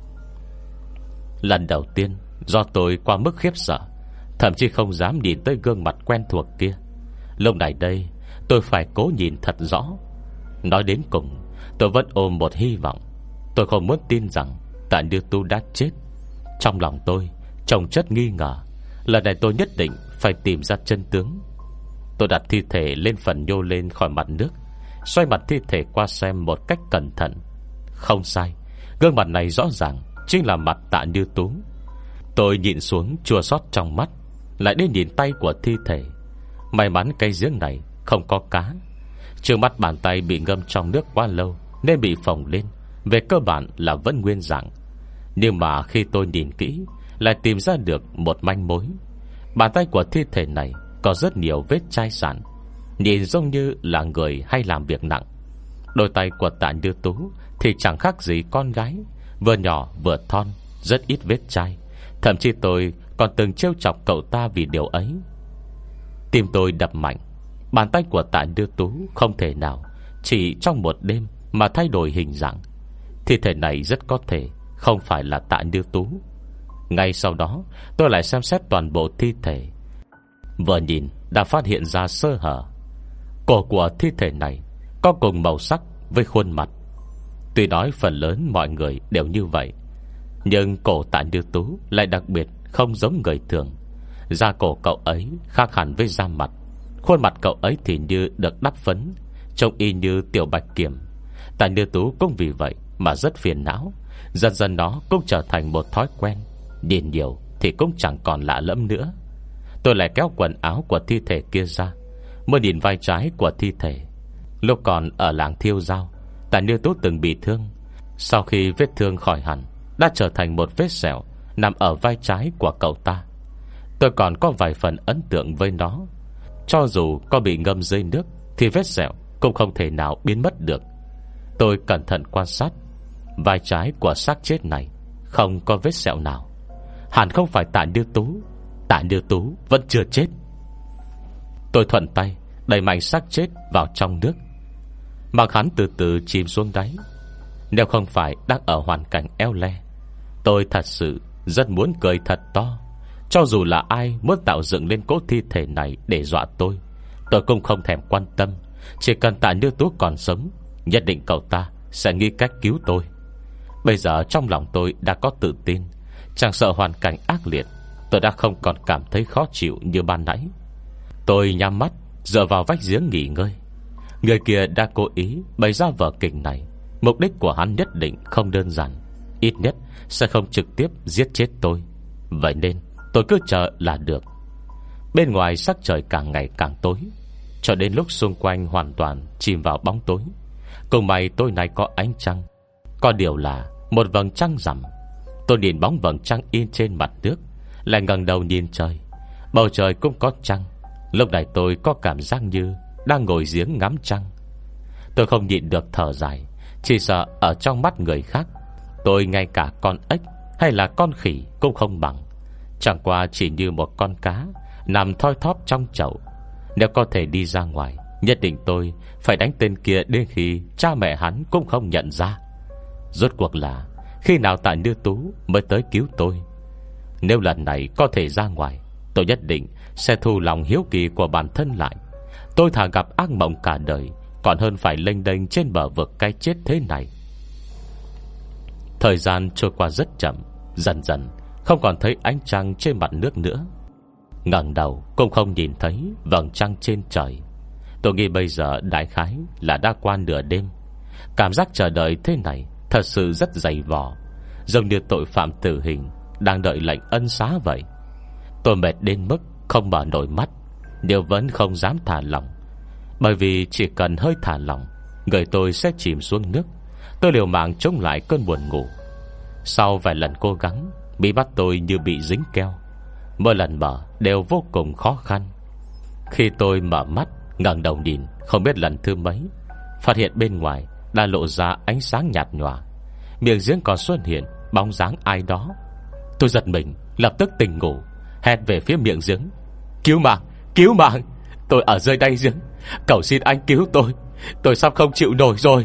Speaker 1: Lần đầu tiên, do tôi qua mức khiếp sợ, thậm chí không dám nhìn tới gương mặt quen thuộc kia. Lúc này đây, tôi phải cố nhìn thật rõ. Nói đến cùng, tôi vẫn ôm một hy vọng. Tôi không muốn tin rằng Tạ Đưa Tú đã chết. Trong lòng tôi chồng chất nghi ngờ. Lần này tôi nhất định phải tìm ra chân tướng. Tôi đặt thi thể lên phần nhô lên khỏi mặt nước, xoay mặt thi thể qua xem một cách cẩn thận. Không sai, gương mặt này rõ ràng chính là mặt Tạ Như Tú. Tôi nhìn xuống chua xót trong mắt, lại đến nhìn tay của thi thể. May mắn cái giếng này không có cá. Trước mắt bàn tay bị ngâm trong nước quá lâu nên bị phồng lên, về cơ bản là vẫn nguyên dạng. Nhưng mà khi tôi nhìn kỹ, lại tìm ra được một manh mối. Bàn tay của thi thể này có rất nhiều vết chai sạn, nhìn giống như là người hay làm việc nặng. Đôi tay của Tạ Như Tú thì chẳng khác gì con gái, vừa nhỏ vừa thon, rất ít vết chai. Thậm chí tôi còn từng trêu chọc cậu ta vì điều ấy. Tim tôi đập mạnh. Bàn tay của Tạ Như Tú không thể nào chỉ trong một đêm mà thay đổi hình dạng. Thi thể này rất có thể không phải là Tạ Như Tú. Ngay sau đó, tôi lại xem xét toàn bộ thi thể. Vừa nhìn đã phát hiện ra sơ hở. Cổ của thi thể này có cùng màu sắc với khuôn mặt. Tuy nói phần lớn mọi người đều như vậy, nhưng cổ Tạ Như Tú lại đặc biệt không giống người thường. Da cổ cậu ấy khác hẳn với da mặt. Khuôn mặt cậu ấy thì như được đắp phấn, trông y như tiểu bạch kiểm. Tạ Như Tú cũng vì vậy mà rất phiền não. Dần dần nó cũng trở thành một thói quen, nhìn nhiều thì cũng chẳng còn lạ lẫm nữa. Tôi lại kéo quần áo của thi thể kia ra, mới nhìn vai trái của thi thể. Lúc còn ở làng Thiêu Giao, Tạ Như Tú từng bị thương. Sau khi vết thương khỏi hẳn, đã trở thành một vết sẹo nằm ở vai trái của cậu ta. Tôi còn có vài phần ấn tượng với nó. Cho dù có bị ngâm dưới nước thì vết sẹo cũng không thể nào biến mất được. Tôi cẩn thận quan sát. Vai trái của xác chết này không có vết sẹo nào. Hẳn không phải Tạ Như Tú. Tạ Như Tú vẫn chưa chết. Tôi thuận tay đẩy mạnh xác chết vào trong nước, mặc hắn từ từ chìm xuống đáy. Nếu không phải đang ở hoàn cảnh eo le, tôi thật sự rất muốn cười thật to. Cho dù là ai muốn tạo dựng lên cỗ thi thể này để dọa tôi cũng không thèm quan tâm. Chỉ cần Tạ Như Tú còn sống, nhất định cậu ta sẽ nghĩ cách cứu tôi. Bây giờ trong lòng tôi đã có tự tin, chẳng sợ hoàn cảnh ác liệt. Tôi đã không còn cảm thấy khó chịu như ban nãy. Tôi nhắm mắt dựa vào vách giếng nghỉ ngơi. Người kia đã cố ý bày ra vở kịch này. Mục đích của hắn nhất định không đơn giản, ít nhất sẽ không trực tiếp giết chết tôi. Vậy nên Tôi cứ chờ là được. Bên ngoài sắc trời càng ngày càng tối, cho đến lúc xung quanh hoàn toàn chìm vào bóng tối. Cùng may tối nay có ánh trăng. Có điều là một vầng trăng rằm. Tôi nhìn bóng vầng trăng in trên mặt nước, lại ngẩng đầu nhìn trời. Bầu trời cũng có trăng. Lúc này tôi có cảm giác như đang ngồi giếng ngắm trăng. Tôi không nhịn được thở dài. Chỉ sợ ở trong mắt người khác, tôi ngay cả con ếch hay là con khỉ cũng không bằng. Chẳng qua chỉ như một con cá nằm thoi thóp trong chậu. Nếu có thể đi ra ngoài, nhất định tôi phải đánh tên kia đến khi cha mẹ hắn cũng không nhận ra. Rốt cuộc là khi nào Tạ Như Tú mới tới cứu tôi? Nếu lần này có thể ra ngoài, tôi nhất định sẽ thu lòng hiếu kỳ của bản thân lại. Tôi thà gặp ác mộng cả đời, còn hơn phải lênh đênh trên bờ vực cái chết thế này. Thời gian trôi qua rất chậm. Dần dần không còn thấy ánh trăng trên mặt nước nữa. ngẩng đầu cũng không nhìn thấy vầng trăng trên trời. Tôi nghĩ bây giờ đại khái là đã qua nửa đêm. Cảm giác chờ đợi thế này thật sự rất dày vò, giống như tội phạm tử hình đang đợi lệnh ân xá vậy. Tôi mệt đến mức không mở nổi mắt, nhưng vẫn không dám thả lỏng. Bởi vì chỉ cần hơi thả lỏng, người tôi sẽ chìm xuống nước. Tôi liều mạng chống lại cơn buồn ngủ. Sau vài lần cố gắng, mí mắt tôi như bị dính keo. Mỗi lần mở đều vô cùng khó khăn. Khi tôi mở mắt ngẩng đầu nhìn, không biết lần thứ mấy, phát hiện bên ngoài đã lộ ra ánh sáng nhạt nhòa. Miệng giếng còn xuất hiện bóng dáng ai đó. Tôi giật mình, lập tức tỉnh ngủ, hét về phía miệng giếng: Cứu mạng, cứu mạng, tôi ở dưới đáy giếng, cầu xin anh cứu tôi sắp không chịu nổi rồi.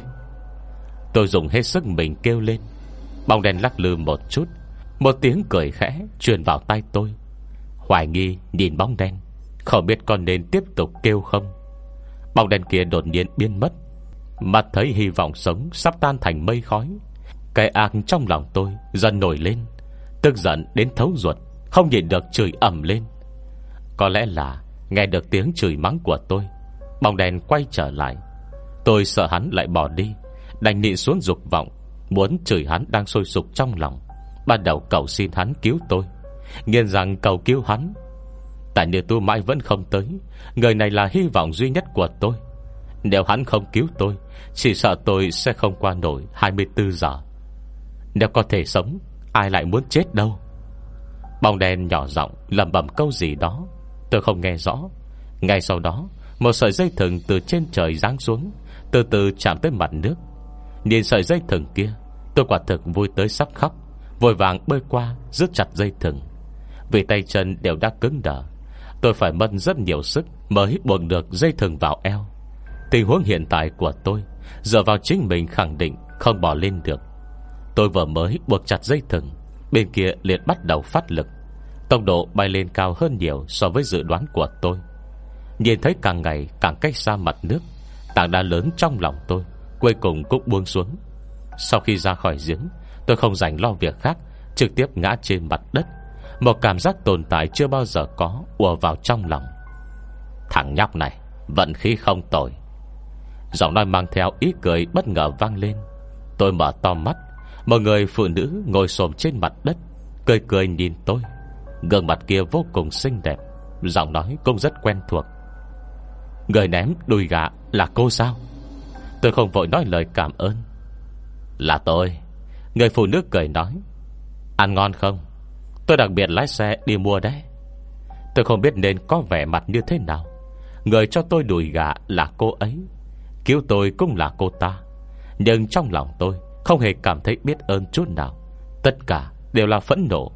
Speaker 1: Tôi dùng hết sức mình kêu lên. Bóng đèn lắc lư một chút, một tiếng cười khẽ truyền vào tai tôi. Hoài nghi nhìn bóng đen, không biết còn nên tiếp tục kêu không. Bóng đèn kia đột nhiên biến mất. Mắt thấy hy vọng sống sắp tan thành mây khói. Cái ác trong lòng tôi dần nổi lên, tức giận đến thấu ruột, không nhịn được chửi ầm lên. Có lẽ là nghe được tiếng chửi mắng của tôi, bóng đèn quay trở lại. Tôi sợ hắn lại bỏ đi, đành nịn xuống dục vọng, muốn chửi hắn đang sôi sục trong lòng. Ban đầu cầu xin hắn cứu tôi, nghiền rằng cầu cứu hắn. Tại Như Tu mãi vẫn không tới. Người này là hy vọng duy nhất của tôi. Nếu hắn không cứu tôi, chỉ sợ tôi sẽ không qua nổi 24 giờ. Nếu có thể sống, ai lại muốn chết đâu. Bóng đèn nhỏ giọng lẩm bẩm câu gì đó, tôi không nghe rõ. Ngay sau đó, một sợi dây thừng từ trên trời giáng xuống, từ từ chạm tới mặt nước. Nhìn sợi dây thừng kia, tôi quả thực vui tới sắp khóc, vội vàng bơi qua giữ chặt dây thừng. Vì tay chân đều đã cứng đờ, tôi phải mất rất nhiều sức mới buộc được dây thừng vào eo. Tình huống hiện tại của tôi dựa vào chính mình khẳng định không bỏ lên được. Tôi vừa mới buộc chặt dây thừng, bên kia liền bắt đầu phát lực. Tốc độ bay lên cao hơn nhiều so với dự đoán của tôi. Nhìn thấy càng ngày càng cách xa mặt nước, tảng đá lớn trong lòng tôi cuối cùng cũng buông xuống. Sau khi ra khỏi giếng, tôi không dành lo việc khác, trực tiếp ngã trên mặt đất. Một cảm giác tồn tại chưa bao giờ có ùa vào trong lòng. Thằng nhóc này vận khí không tồi. Giọng nói mang theo ý cười bất ngờ vang lên. Tôi mở to mắt. Một người phụ nữ ngồi xổm trên mặt đất, cười cười nhìn tôi. Gương mặt kia vô cùng xinh đẹp, giọng nói cũng rất quen thuộc. Người ném đùi gà là cô sao? Tôi không vội nói lời cảm ơn. Là tôi. Người phụ nữ cười nói: Ăn ngon không? Tôi đặc biệt lái xe đi mua đấy. Tôi không biết nên có vẻ mặt như thế nào. Người cho tôi đùi gà là cô ấy, cứu tôi cũng là cô ta. Nhưng trong lòng tôi không hề cảm thấy biết ơn chút nào. Tất cả đều là phẫn nộ.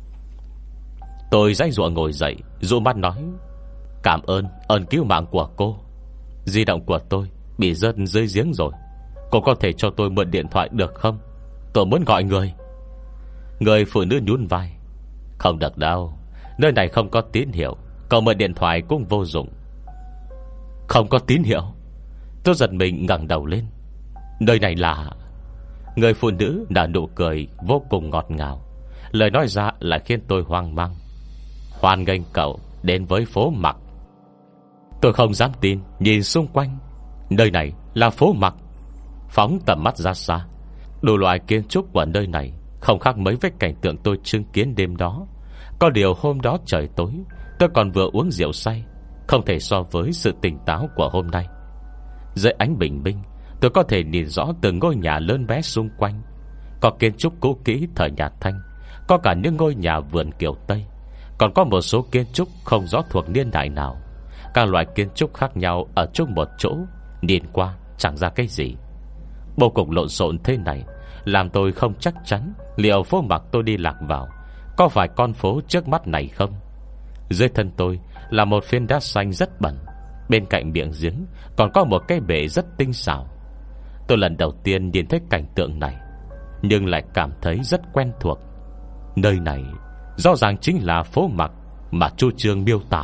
Speaker 1: Tôi giãy giụa ngồi dậy, dụ mắt nói: Cảm ơn cứu mạng của cô. Di động của tôi bị rớt dưới giếng rồi. Cô có thể cho tôi mượn điện thoại được không? Tôi muốn gọi người. Người phụ nữ nhún vai: Không được đâu, nơi này không có tín hiệu. Cậu mượn điện thoại cũng vô dụng. Không có tín hiệu? Tôi giật mình ngẩng đầu lên. Nơi này là... Người phụ nữ nở nụ cười vô cùng ngọt ngào. Lời nói ra lại khiến tôi hoang mang. Hoan nghênh cậu đến với phố Mặc. Tôi không dám tin, nhìn xung quanh. Nơi này là phố Mặc. Phóng tầm mắt ra xa, đủ loại kiến trúc của nơi này không khác mấy với cảnh tượng tôi chứng kiến đêm đó. Có điều hôm đó trời tối, tôi còn vừa uống rượu say, không thể so với sự tỉnh táo của hôm nay. Dưới ánh bình minh, tôi có thể nhìn rõ từng ngôi nhà lớn bé xung quanh. Có kiến trúc cũ kỹ thời nhà Thanh, có cả những ngôi nhà vườn kiểu Tây, còn có một số kiến trúc không rõ thuộc niên đại nào. Các loại kiến trúc khác nhau ở chung một chỗ, nhìn qua chẳng ra cái gì. Bố cục lộn xộn thế này làm tôi không chắc chắn liệu phố Mạc tôi đi lạc vào có phải con phố trước mắt này không. Dưới thân tôi là một phiến đá xanh rất bẩn. Bên cạnh miệng giếng còn có một cái bể rất tinh xảo. Tôi lần đầu tiên nhìn thấy cảnh tượng này, nhưng lại cảm thấy rất quen thuộc. Nơi này rõ ràng chính là phố Mạc mà Chu Chương miêu tả.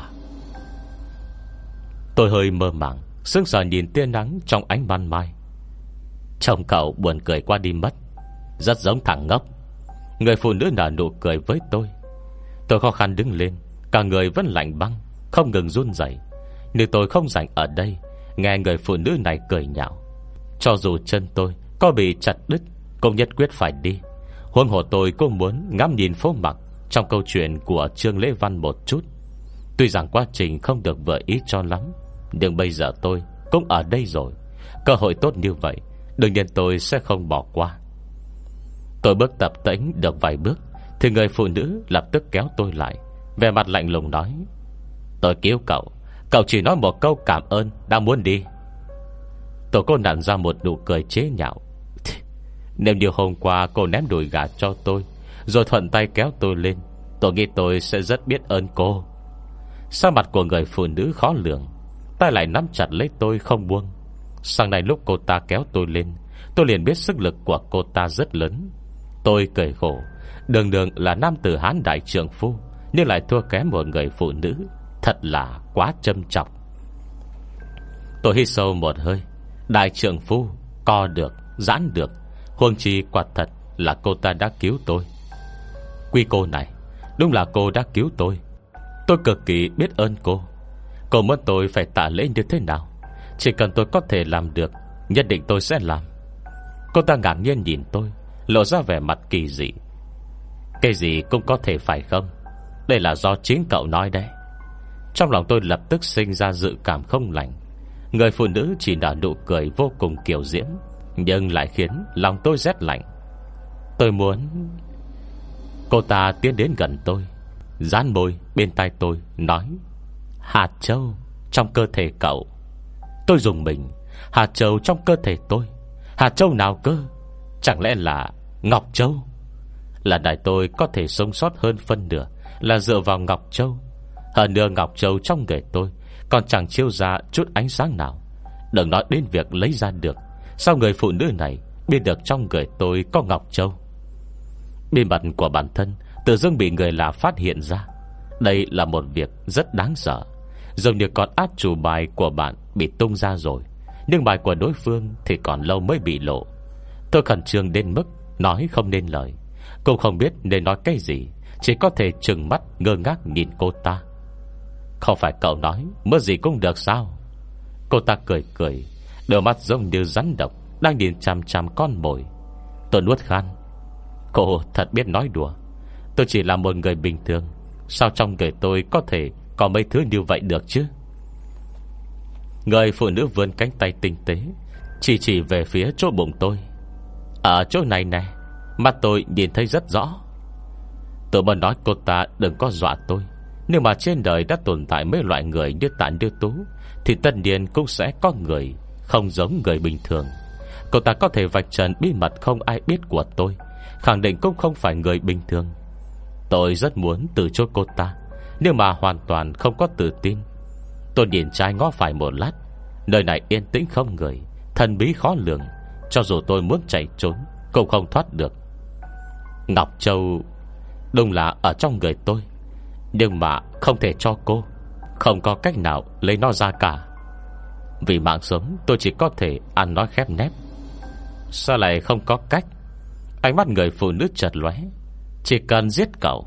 Speaker 1: Tôi hơi mơ màng, sững sờ nhìn tia nắng trong ánh ban mai. Chồng cậu buồn cười qua đi mất, rất giống thằng ngốc. Người phụ nữ nở nụ cười với tôi. Tôi khó khăn đứng lên, cả người vẫn lạnh băng, không ngừng run rẩy. Nếu tôi không rảnh ở đây nghe người phụ nữ này cười nhạo, cho dù chân tôi có bị chặt đứt cũng nhất quyết phải đi. Huống hồ tôi cũng muốn ngắm nhìn phố Mạc trong câu chuyện của Trương Lễ Văn một chút. Tuy rằng quá trình không được vừa ý cho lắm, nhưng bây giờ tôi cũng ở đây rồi. Cơ hội tốt như vậy, đương nhiên tôi sẽ không bỏ qua. Tôi bước tập tễnh được vài bước thì người phụ nữ lập tức kéo tôi lại, vẻ mặt lạnh lùng nói: tôi cứu cậu, cậu chỉ nói một câu cảm ơn đã muốn đi. Tôi cô nặn ra một nụ cười chế nhạo. Nếu như hôm qua cô ném đùi gà cho tôi rồi thuận tay kéo tôi lên, tôi nghĩ tôi sẽ rất biết ơn cô. Sắc mặt của người phụ nữ khó lường, tay lại nắm chặt lấy tôi không buông. Sáng nay lúc cô ta kéo tôi lên, tôi liền biết sức lực của cô ta rất lớn. Tôi cười khổ, đường đường là nam tử Hán đại trượng phu, nhưng lại thua kém một người phụ nữ, thật là quá châm chọc. Tôi hít sâu một hơi. Đại trượng phu co được, giãn được, huống chi quả thật là cô ta đã cứu tôi. Quy cô này, đúng là cô đã cứu tôi. Tôi cực kỳ biết ơn cô. Cô muốn tôi phải tạ lễ như thế nào, chỉ cần tôi có thể làm được, nhất định tôi sẽ làm. Cô ta ngạc nhiên nhìn tôi, lộ ra vẻ mặt kỳ dị. Cái gì cũng có thể phải không? Đây là do chính cậu nói đấy. Trong lòng tôi lập tức sinh ra dự cảm không lành. Người phụ nữ chỉ nở nụ cười vô cùng kiều diễm, nhưng lại khiến lòng tôi rét lạnh. Tôi muốn... Cô ta tiến đến gần tôi, dán môi bên tai tôi, nói: hạt châu trong cơ thể cậu. Tôi rùng mình. Hạt châu trong cơ thể tôi? Hạt châu nào cơ? Chẳng lẽ là Ngọc Châu? Lần này tôi có thể sống sót hơn phân nửa là dựa vào Ngọc Châu. Hơn nữa Ngọc Châu trong người tôi còn chẳng chiếu ra chút ánh sáng nào, đừng nói đến việc lấy ra được. Sao người phụ nữ này biết được trong người tôi có Ngọc Châu? Bí mật của bản thân tự dưng bị người lạ phát hiện ra. Đây là một việc rất đáng sợ. Giống như con át chủ bài của bạn bị tung ra rồi, nhưng bài của đối phương thì còn lâu mới bị lộ. Tôi khẩn trương đến mức nói không nên lời, cũng không biết nên nói cái gì, chỉ có thể trừng mắt ngơ ngác nhìn cô ta. Không phải cậu nói mơ gì cũng được sao? Cô ta cười cười, đôi mắt giống như rắn độc đang nhìn chằm chằm con mồi. Tôi nuốt khan. Cô thật biết nói đùa. Tôi chỉ là một người bình thường, sao trong người tôi có thể có mấy thứ như vậy được chứ? Người phụ nữ vươn cánh tay tinh tế, chỉ về phía chỗ bụng tôi. Ở chỗ này nè, mắt tôi nhìn thấy rất rõ. Tôi muốn nói cô ta đừng có dọa tôi, nhưng mà trên đời đã tồn tại mấy loại người như Tạ Như Tú, thì tất nhiên cũng sẽ có người không giống người bình thường. Cô ta có thể vạch trần bí mật không ai biết của tôi, khẳng định cũng không phải người bình thường. Tôi rất muốn từ chối cô ta, nhưng mà hoàn toàn không có tự tin. Tôi nhìn trái ngó phải một lát. Nơi này yên tĩnh không người, thần bí khó lường, cho dù tôi muốn chạy trốn cũng không thoát được. Ngọc Châu đúng là ở trong người tôi, nhưng mà không thể cho cô, không có cách nào lấy nó ra cả. Vì mạng sống tôi chỉ có thể ăn nói khép nép. Sao lại không có cách? Ánh mắt người phụ nữ chợt lóe. Chỉ cần giết cậu.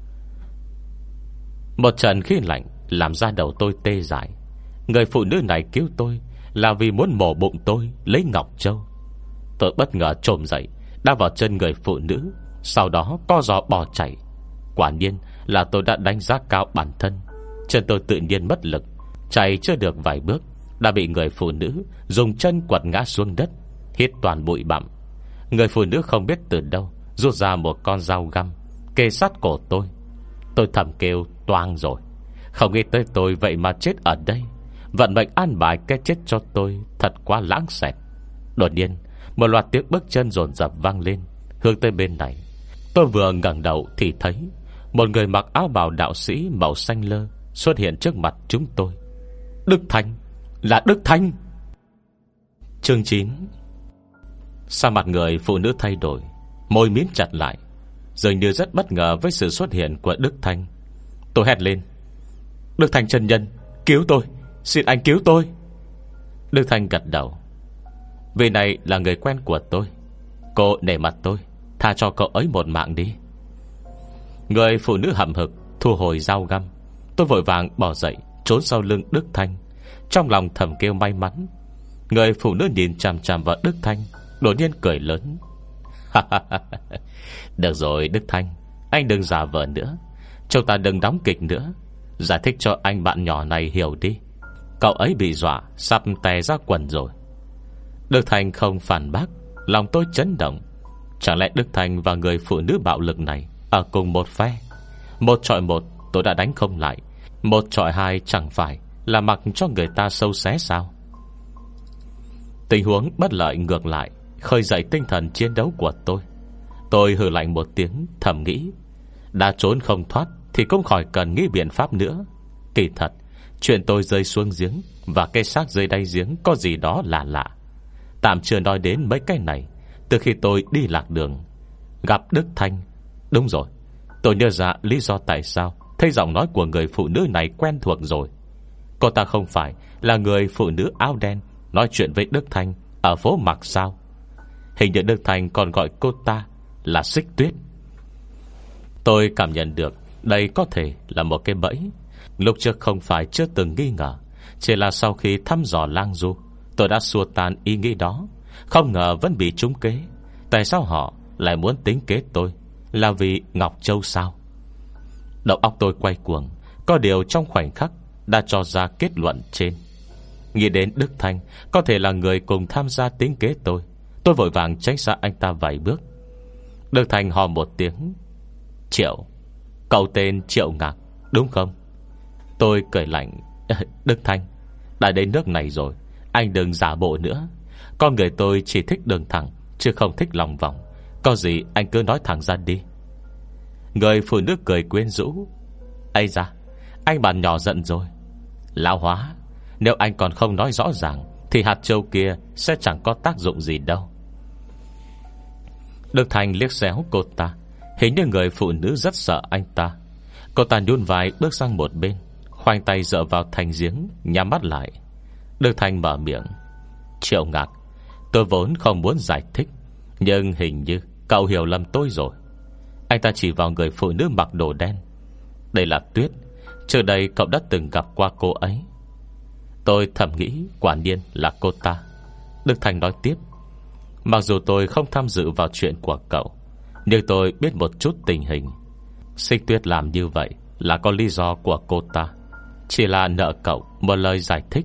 Speaker 1: Một trận khí lạnh làm ra đầu tôi tê dại. Người phụ nữ này cứu tôi là vì muốn mổ bụng tôi lấy Ngọc Châu. Tôi bất ngờ trồm dậy, đá vào chân người phụ nữ, sau đó co giò bỏ chạy. Quả nhiên là tôi đã đánh giá cao bản thân. Chân tôi tự nhiên mất lực, chạy chưa được vài bước đã bị người phụ nữ dùng chân quật ngã xuống đất, hít toàn bụi bặm. Người phụ nữ không biết từ đâu rút ra một con dao găm kề sát cổ tôi. Tôi thầm kêu toang rồi. Không nghĩ tới tôi vậy mà chết ở đây. Vận mệnh an bài cái chết cho tôi thật quá lãng xẹt. Đột nhiên một loạt tiếng bước chân dồn dập vang lên, hướng tới bên này. Tôi vừa ngẩng đầu thì thấy một người mặc áo bào đạo sĩ màu xanh lơ xuất hiện trước mặt chúng tôi. Đức Thanh, là Đức Thanh. Chương 9. Sao mặt người phụ nữ thay đổi, môi miếm chặt lại, dường như rất bất ngờ với sự xuất hiện của Đức Thanh. Tôi hét lên: Đức Thanh chân nhân, cứu tôi, xin anh cứu tôi. Đức Thanh gật đầu: Vì này là người quen của tôi, cô nể mặt tôi, tha cho cậu ấy một mạng đi. Người phụ nữ hậm hực thu hồi dao găm. Tôi vội vàng bỏ dậy, trốn sau lưng Đức Thanh, trong lòng thầm kêu may mắn. Người phụ nữ nhìn chằm chằm vào Đức Thanh, đột nhiên cười lớn: Được rồi Đức Thanh, anh đừng giả vờ nữa. Chúng ta đừng đóng kịch nữa. Giải thích cho anh bạn nhỏ này hiểu đi. Cậu ấy bị dọa sắp tè ra quần rồi. Đức Thanh không phản bác. Lòng tôi chấn động. Chẳng lẽ Đức Thanh và người phụ nữ bạo lực này ở cùng một phe? Một chọi một tôi đã đánh không lại, một chọi hai chẳng phải là mặc cho người ta sâu xé sao? Tình huống bất lợi ngược lại khơi dậy tinh thần chiến đấu của tôi. Tôi hừ lạnh một tiếng, thầm nghĩ: đã trốn không thoát thì cũng khỏi cần nghĩ biện pháp nữa. Kỳ thật chuyện tôi rơi xuống giếng và cây xác dưới đáy giếng có gì đó lạ lạ. Tạm chưa nói đến mấy cái này. Từ khi tôi đi lạc đường gặp Đức Thanh, đúng rồi, tôi nhớ ra lý do tại sao thấy giọng nói của người phụ nữ này quen thuộc rồi. Cô ta không phải là người phụ nữ áo đen nói chuyện với Đức Thanh ở phố Mạc sao? Hình như Đức Thanh còn gọi cô ta là Xích Tuyết. Tôi cảm nhận được đây có thể là một cái bẫy. Lúc trước không phải chưa từng nghi ngờ, chỉ là sau khi thăm dò Lang Du, tôi đã xua tan ý nghĩ đó. Không ngờ vẫn bị trúng kế. Tại sao họ lại muốn tính kế tôi? Là vì Ngọc Châu sao? Đầu óc tôi quay cuồng. Có điều trong khoảnh khắc đã cho ra kết luận trên. Nghĩ đến Đức Thanh có thể là người cùng tham gia tính kế tôi vội vàng tránh xa anh ta vài bước. Đức Thanh hò một tiếng: Triệu, cậu tên Triệu Ngạc đúng không? Tôi cười lạnh: Đức Thanh, đã đến nước này rồi, anh đừng giả bộ nữa. Con người tôi chỉ thích đường thẳng, chứ không thích lòng vòng. Có gì anh cứ nói thẳng ra đi. Người phụ nữ cười quyến rũ: Ây da, anh bạn nhỏ giận rồi. Lão hóa, nếu anh còn không nói rõ ràng thì hạt châu kia sẽ chẳng có tác dụng gì đâu. Đức Thanh liếc xéo cô ta. Hình như người phụ nữ rất sợ anh ta. Cô ta nhún vai bước sang một bên, khoanh tay dựa vào thành giếng, nhắm mắt lại. Đức Thanh mở miệng: Triệu Ngạc, tôi vốn không muốn giải thích, nhưng hình như cậu hiểu lầm tôi rồi. Anh ta chỉ vào người phụ nữ mặc đồ đen: Đây là Tuyết, trước đây cậu đã từng gặp qua cô ấy. Tôi thầm nghĩ quả nhiên là cô ta. Đức Thanh nói tiếp: Mặc dù tôi không tham dự vào chuyện của cậu, nhưng tôi biết một chút tình hình. Xích Tuyết làm như vậy là có lý do của cô ta, chỉ là nợ cậu một lời giải thích.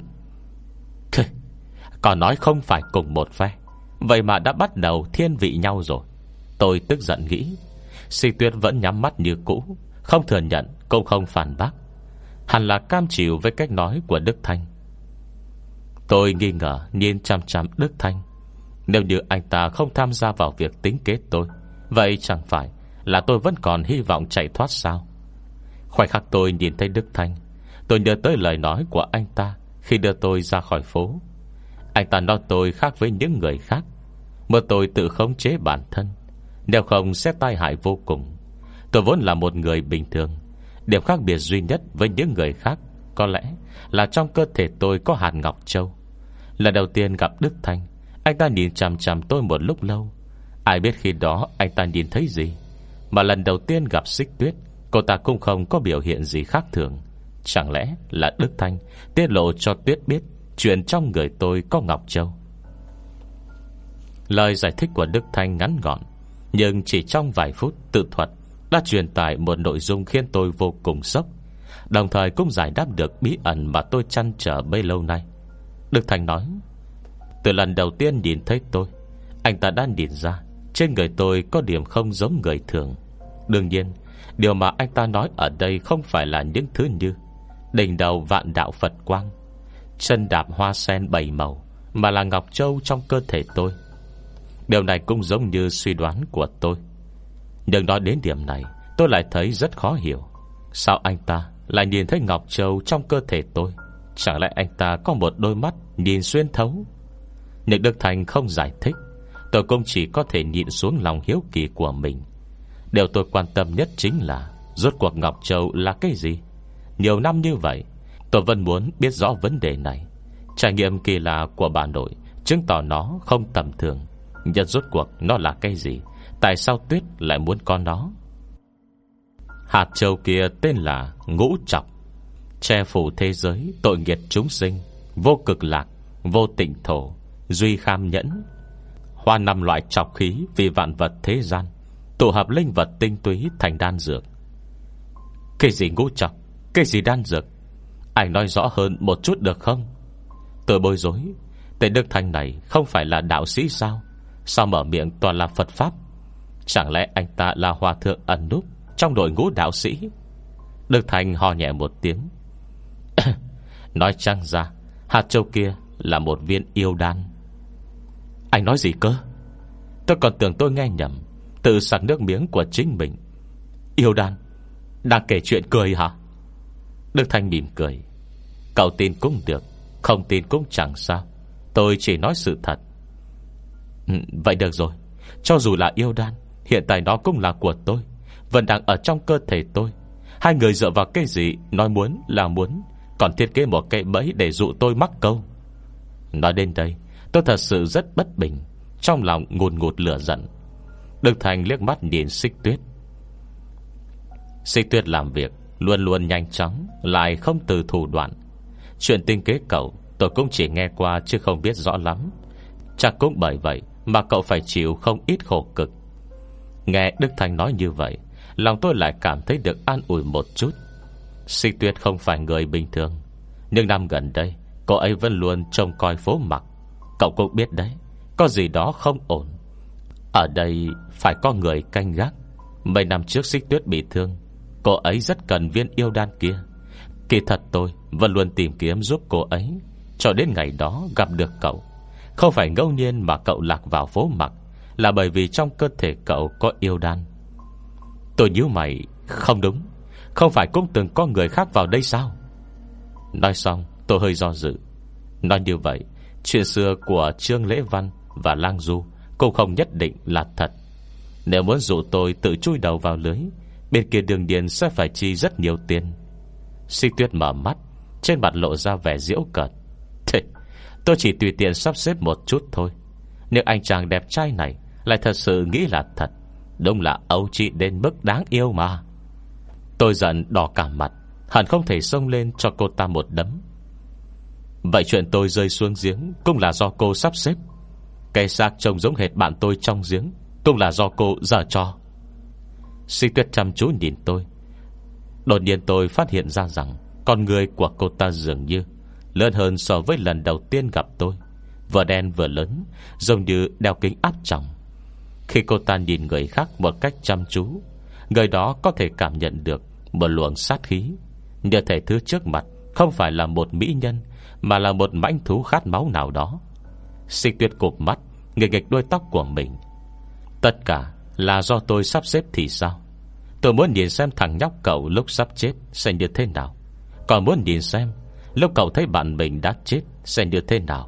Speaker 1: Còn nói không phải cùng một phe, vậy mà đã bắt đầu thiên vị nhau rồi. Tôi tức giận nghĩ. Xích Tuyết vẫn nhắm mắt như cũ, không thừa nhận cũng không phản bác. Hẳn là cam chịu với cách nói của Đức Thanh. Tôi nghi ngờ nhìn chăm chăm Đức Thanh. Nếu như anh ta không tham gia vào việc tính kế tôi, vậy chẳng phải là tôi vẫn còn hy vọng chạy thoát sao? Khoảnh khắc tôi nhìn thấy Đức Thanh, tôi nhớ tới lời nói của anh ta khi đưa tôi ra khỏi phố. Anh ta nói tôi khác với những người khác, mà tôi tự khống chế bản thân, nếu không sẽ tai hại vô cùng. Tôi vốn là một người bình thường. Điểm khác biệt duy nhất với những người khác có lẽ là trong cơ thể tôi có hạt Ngọc Châu. Lần đầu tiên gặp Đức Thanh, anh ta nhìn chằm chằm tôi một lúc lâu. Ai biết khi đó anh ta nhìn thấy gì. Mà lần đầu tiên gặp Xích Tuyết, cô ta cũng không có biểu hiện gì khác thường. Chẳng lẽ là Đức Thanh tiết lộ cho Tuyết biết chuyện trong người tôi có Ngọc Châu? Lời giải thích của Đức Thanh ngắn gọn, nhưng chỉ trong vài phút tự thuật đã truyền tải một nội dung khiến tôi vô cùng sốc, đồng thời cũng giải đáp được bí ẩn mà tôi trăn trở bấy lâu nay. Đức Thành nói: từ lần đầu tiên nhìn thấy tôi, anh ta đã nhìn ra trên người tôi có điểm không giống người thường. Đương nhiên, điều mà anh ta nói ở đây không phải là những thứ như đỉnh đầu vạn đạo Phật quang, chân đạp hoa sen 7 màu, mà là ngọc châu trong cơ thể tôi. Điều này cũng giống như suy đoán của tôi. Nhưng nói đến điểm này, tôi lại thấy rất khó hiểu. Sao anh ta lại nhìn thấy ngọc châu trong cơ thể tôi? Chẳng lẽ anh ta có một đôi mắt nhìn xuyên thấu? Nhưng Đức Thành không giải thích. Tôi cũng chỉ có thể nhịn xuống lòng hiếu kỳ của mình. Điều tôi quan tâm nhất chính là rốt cuộc ngọc châu là cái gì? Nhiều năm như vậy, tôi vẫn muốn biết rõ vấn đề này. Trải nghiệm kỳ lạ của bà nội chứng tỏ nó không tầm thường. Nhưng rốt cuộc nó là cái gì? Tại sao Tuyết lại muốn có nó? Hạt châu kia tên là ngũ trọc, che phủ thế giới tội nghiệt chúng sinh, vô cực lạc, vô tịnh thổ, duy kham nhẫn. Hoa 5 loại trọc khí vì vạn vật thế gian, tụ hợp linh vật tinh túy thành đan dược. Cái gì ngũ trọc? Cái gì đan dược? Anh nói rõ hơn một chút được không? Tôi bối rối. Tên Đức Thành này không phải là đạo sĩ sao? Sao mở miệng toàn là Phật pháp? Chẳng lẽ anh ta là hòa thượng ẩn núp trong đội ngũ đạo sĩ? Đức Thành ho nhẹ một tiếng. Nói chăng ra hạt châu kia là một viên yêu đan. Anh nói gì cơ? Tôi còn tưởng tôi nghe nhầm, tự sặc nước miếng của chính mình. Yêu đan? Đang kể chuyện cười hả? Đức Thành mỉm cười. Cậu tin cũng được, không tin cũng chẳng sao. Tôi chỉ nói sự thật. Vậy được rồi. Cho dù là yêu đan, hiện tại nó cũng là của tôi, vẫn đang ở trong cơ thể tôi. Hai người dựa vào cái gì nói muốn là muốn, còn thiết kế một cái bẫy để dụ tôi mắc câu? Nói đến đây, tôi thật sự rất bất bình, trong lòng ngùn ngụt lửa giận. Đức Thành liếc mắt nhìn Xích Tuyết. Xích Tuyết làm việc luôn luôn nhanh chóng, lại không từ thủ đoạn. Chuyện tinh kế cậu tôi cũng chỉ nghe qua chứ không biết rõ lắm. Chắc cũng bởi vậy mà cậu phải chịu không ít khổ cực. Nghe Đức Thành nói như vậy, lòng tôi lại cảm thấy được an ủi một chút. Xích Tuyết không phải người bình thường, nhưng năm gần đây cô ấy vẫn luôn trông coi phố mặc. Cậu cũng biết đấy, có gì đó không ổn. Ở đây phải có người canh gác. Mấy năm trước Xích Tuyết bị thương, cô ấy rất cần viên yêu đan kia. Kỳ thật tôi vẫn luôn tìm kiếm giúp cô ấy, cho đến ngày đó gặp được cậu. Không phải ngẫu nhiên mà cậu lạc vào phố mặc, là bởi vì trong cơ thể cậu có yêu đan. Tôi nhíu mày. Không đúng, không phải cũng từng có người khác vào đây sao? Nói xong tôi hơi do dự. Nói như vậy, chuyện xưa của Trương Lễ Văn và Lang Du cũng không nhất định là thật. Nếu muốn dụ tôi tự chui đầu vào lưới, bên kia đường điền sẽ phải chi rất nhiều tiền. Xích Tuyết mở mắt, trên mặt lộ ra vẻ giễu cợt. Thế, tôi chỉ tùy tiện sắp xếp một chút thôi. Nhưng anh chàng đẹp trai này lại thật sự nghĩ là thật. Đúng là ấu trĩ đến mức đáng yêu mà. Tôi giận đỏ cả mặt, hẳn không thể xông lên cho cô ta một đấm. Vậy chuyện tôi rơi xuống giếng cũng là do cô sắp xếp. Cái xác trông giống hệt bạn tôi trong giếng cũng là do cô giở trò. Xích Tuyết chăm chú nhìn tôi. Đột nhiên tôi phát hiện ra rằng con người của cô ta dường như lớn hơn so với lần đầu tiên gặp tôi. Vừa đen vừa lớn, giống như đeo kính áp tròng. Khi cô ta nhìn người khác một cách chăm chú, người đó có thể cảm nhận được một luồng sát khí, như thể thứ trước mặt không phải là một mỹ nhân, mà là một mãnh thú khát máu nào đó. Xích Tuyết cụp mắt, nghịch nghịch đuôi tóc của mình. Tất cả là do tôi sắp xếp thì sao? Tôi muốn nhìn xem thằng nhóc cậu lúc sắp chết sẽ như thế nào, còn muốn nhìn xem lúc cậu thấy bạn mình đã chết sẽ như thế nào.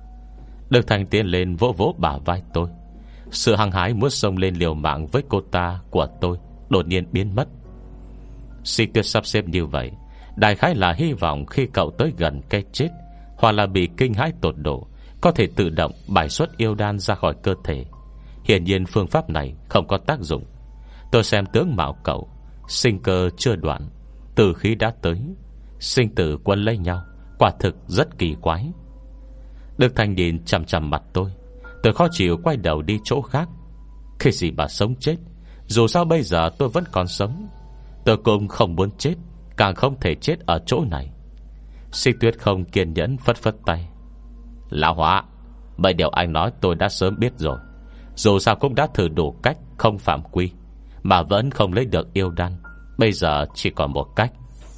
Speaker 1: Đức Thành tiến lên vỗ vỗ bả vai tôi. Sự hăng hái muốn xông lên liều mạng với cô ta của tôi đột nhiên biến mất. Xích Tuyết sắp xếp như vậy, đại khái là hy vọng khi cậu tới gần cái chết, hoặc là bị kinh hãi tột độ, có thể tự động bài xuất yêu đan ra khỏi cơ thể. Hiển nhiên phương pháp này không có tác dụng. Tôi xem tướng mạo cậu, sinh cơ chưa đoạn, tử khí đã tới, sinh tử quân lấy nhau, quả thực rất kỳ quái. Đức Thành nhìn chằm chằm mặt tôi. Tôi khó chịu quay đầu đi chỗ khác. Cái gì mà sống chết, Dù sao bây giờ tôi vẫn còn sống, tôi cũng không muốn chết, càng không thể chết ở chỗ này. Xích Tuyết không kiên nhẫn phất phất tay. Lão Hóa, mấy điều anh nói tôi đã sớm biết rồi. Dù sao cũng đã thử đủ cách không phạm quy mà vẫn không lấy được yêu đan. Bây giờ chỉ còn một cách.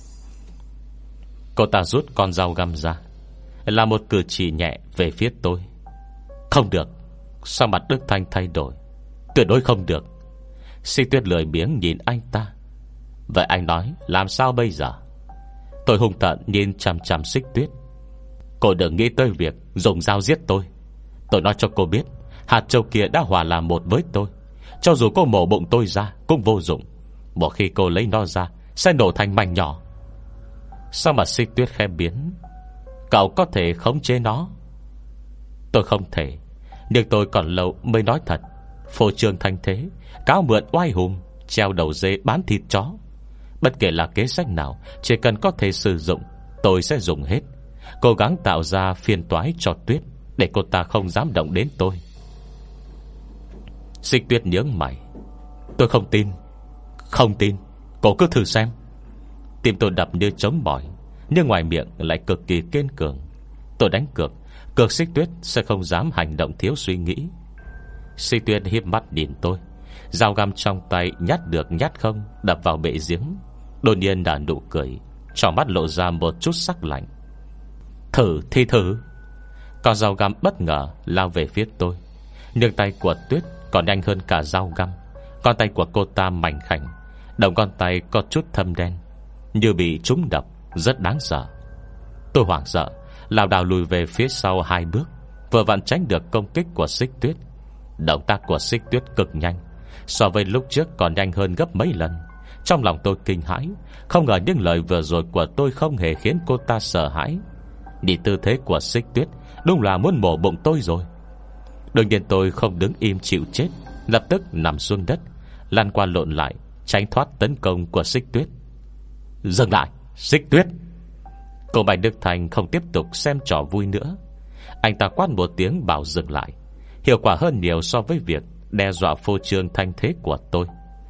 Speaker 1: Cô ta rút con dao găm ra, là một cử chỉ nhẹ về phía tôi. Không được. Sao mặt Đức Thanh thay đổi? Tuyệt đối không được. Xích Tuyết lười biếng nhìn anh ta. Vậy anh nói làm sao bây giờ? Tôi hung tợn nhìn chằm chằm Xích Tuyết. Cô đừng nghĩ tới việc dùng dao giết tôi. Tôi nói cho cô biết, hạt châu kia đã hòa làm một với tôi. Cho dù cô mổ bụng tôi ra cũng vô dụng. Một khi cô lấy nó ra sẽ nổ thành mảnh nhỏ. Sao mà Xích Tuyết khẽ biến? Cậu có thể khống chế nó? Tôi không thể. Nhưng tôi còn lâu mới nói thật. Phô trương thanh thế, cáo mượn oai hùng, treo đầu dê bán thịt chó. Bất kể là kế sách nào, chỉ cần có thể sử dụng, tôi sẽ dùng hết. Cố gắng tạo ra phiền toái cho Tuyết, để cô ta không dám động đến tôi. Xích Tuyết nhướng mày. Tôi không tin. Không tin. Cô cứ thử xem. Tim tôi đập như trống bỏi, nhưng ngoài miệng lại cực kỳ kiên cường. Tôi đánh cược Xích Tuyết sẽ không dám hành động thiếu suy nghĩ. Xích Tuyết híp mắt nhìn tôi. Dao găm trong tay nhát được nhát không đập vào bệ giếng. Đột nhiên đã nụ cười, trong mắt lộ ra một chút sắc lạnh. Thử thì thử. Con dao găm bất ngờ lao về phía tôi. Nhưng tay của Tuyết còn nhanh hơn cả dao găm. Con tay của cô ta mảnh khảnh, đầu ngón tay có chút thâm đen, như bị trúng độc, rất đáng sợ. Tôi hoảng sợ, lảo đảo lùi về phía sau 2 bước, vừa vặn tránh được công kích của Xích Tuyết. Động tác của Xích Tuyết cực nhanh, so với lúc trước còn nhanh hơn gấp mấy lần. Trong lòng tôi kinh hãi. Không ngờ những lời vừa rồi của tôi không hề khiến cô ta sợ hãi. Nhìn tư thế của Xích Tuyết, đúng là muốn mổ bụng tôi rồi. Đương nhiên tôi không đứng im chịu chết, lập tức nằm xuống đất, lăn qua lộn lại, tránh thoát tấn công của Xích Tuyết. Dừng lại, Xích Tuyết! Cô Bạch Đức Thành không tiếp tục xem trò vui nữa. Anh ta quát một tiếng bảo dừng lại. Hiệu quả hơn nhiều so với việc đe dọa phô trương thanh thế của tôi.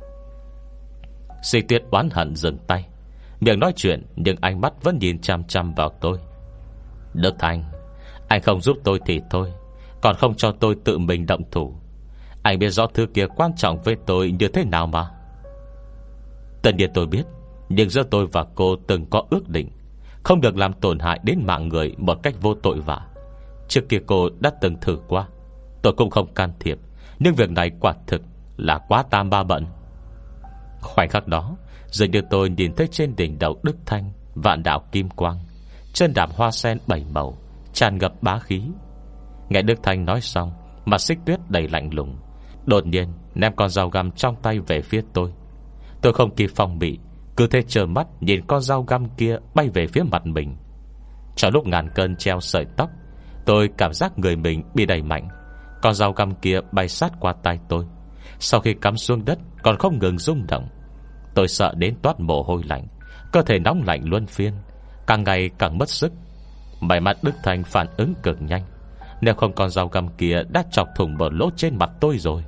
Speaker 1: Xích Tuyết oán hận dừng tay, miệng nói chuyện nhưng ánh mắt vẫn nhìn chăm chăm vào tôi. Đức Thành, anh không giúp tôi thì thôi, còn không cho tôi tự mình động thủ. Anh biết rõ thứ kia quan trọng với tôi như thế nào mà. Tất nhiên tôi biết, nhưng giữa tôi và cô từng có ước định, không được làm tổn hại đến mạng người một cách vô tội vạ. Trước kia cô đã từng thử qua, tôi cũng không can thiệp. Nhưng việc này quả thực là quá tam ba bận. Khoảnh khắc đó, dường như tôi nhìn thấy trên đỉnh đầu Đức Thanh vạn đạo kim quang, chân đạp hoa sen 7 màu, tràn ngập bá khí. Nghe Đức Thanh nói xong, mặt Xích Tuyết đầy lạnh lùng, đột nhiên ném con dao găm trong tay về phía tôi. Tôi không kịp phòng bị, cứ thế trơ mắt nhìn con dao găm kia bay về phía mặt mình. Trong lúc ngàn cân treo sợi tóc, tôi cảm giác người mình bị đẩy mạnh. Con dao găm kia bay sát qua tay tôi. Sau khi cắm xuống đất còn không ngừng rung động. Tôi sợ đến toát mồ hôi lạnh, cơ thể nóng lạnh luân phiên, càng ngày càng mất sức. May mắn Đức Thanh phản ứng cực nhanh, nếu không con dao găm kia đã chọc thủng một lỗ trên mặt tôi rồi.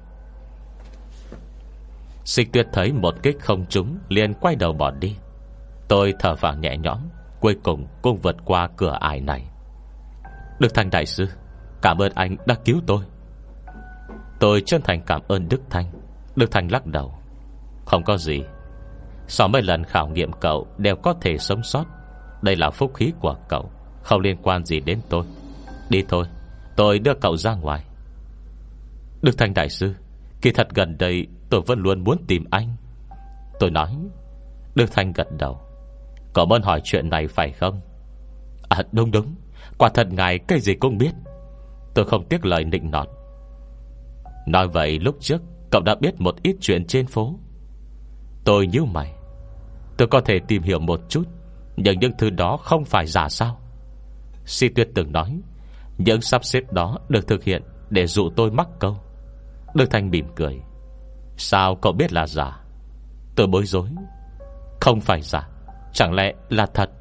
Speaker 1: Xích Tuyết thấy một kích không trúng, liền quay đầu bỏ đi. Tôi thở vào nhẹ nhõm, cuối cùng cũng vượt qua cửa ải này. Đức Thanh đại sư, cảm ơn anh đã cứu tôi. Tôi chân thành cảm ơn Đức Thanh. Đức Thanh lắc đầu. Không có gì. Sau mấy lần khảo nghiệm cậu đều có thể sống sót. Đây là phúc khí của cậu, không liên quan gì đến tôi. Đi thôi, tôi đưa cậu ra ngoài. Đức Thanh đại sư, kỳ thật gần đây tôi vẫn luôn muốn tìm anh, tôi nói. Đức Thanh gật đầu. Cậu muốn hỏi chuyện này phải không? À đúng, quả thật ngài cái gì cũng biết. Tôi không tiếc lời nịnh nọt. Nói vậy lúc trước cậu đã biết một ít chuyện trên phố. Tôi nhíu mày. Tôi có thể tìm hiểu một chút, nhưng những thứ đó không phải giả sao? Si Tuyết từng nói những sắp xếp đó được thực hiện để dụ tôi mắc câu. Đức Thanh mỉm cười. Sao cậu biết là giả? Tôi bối rối. Không phải giả, chẳng lẽ là thật?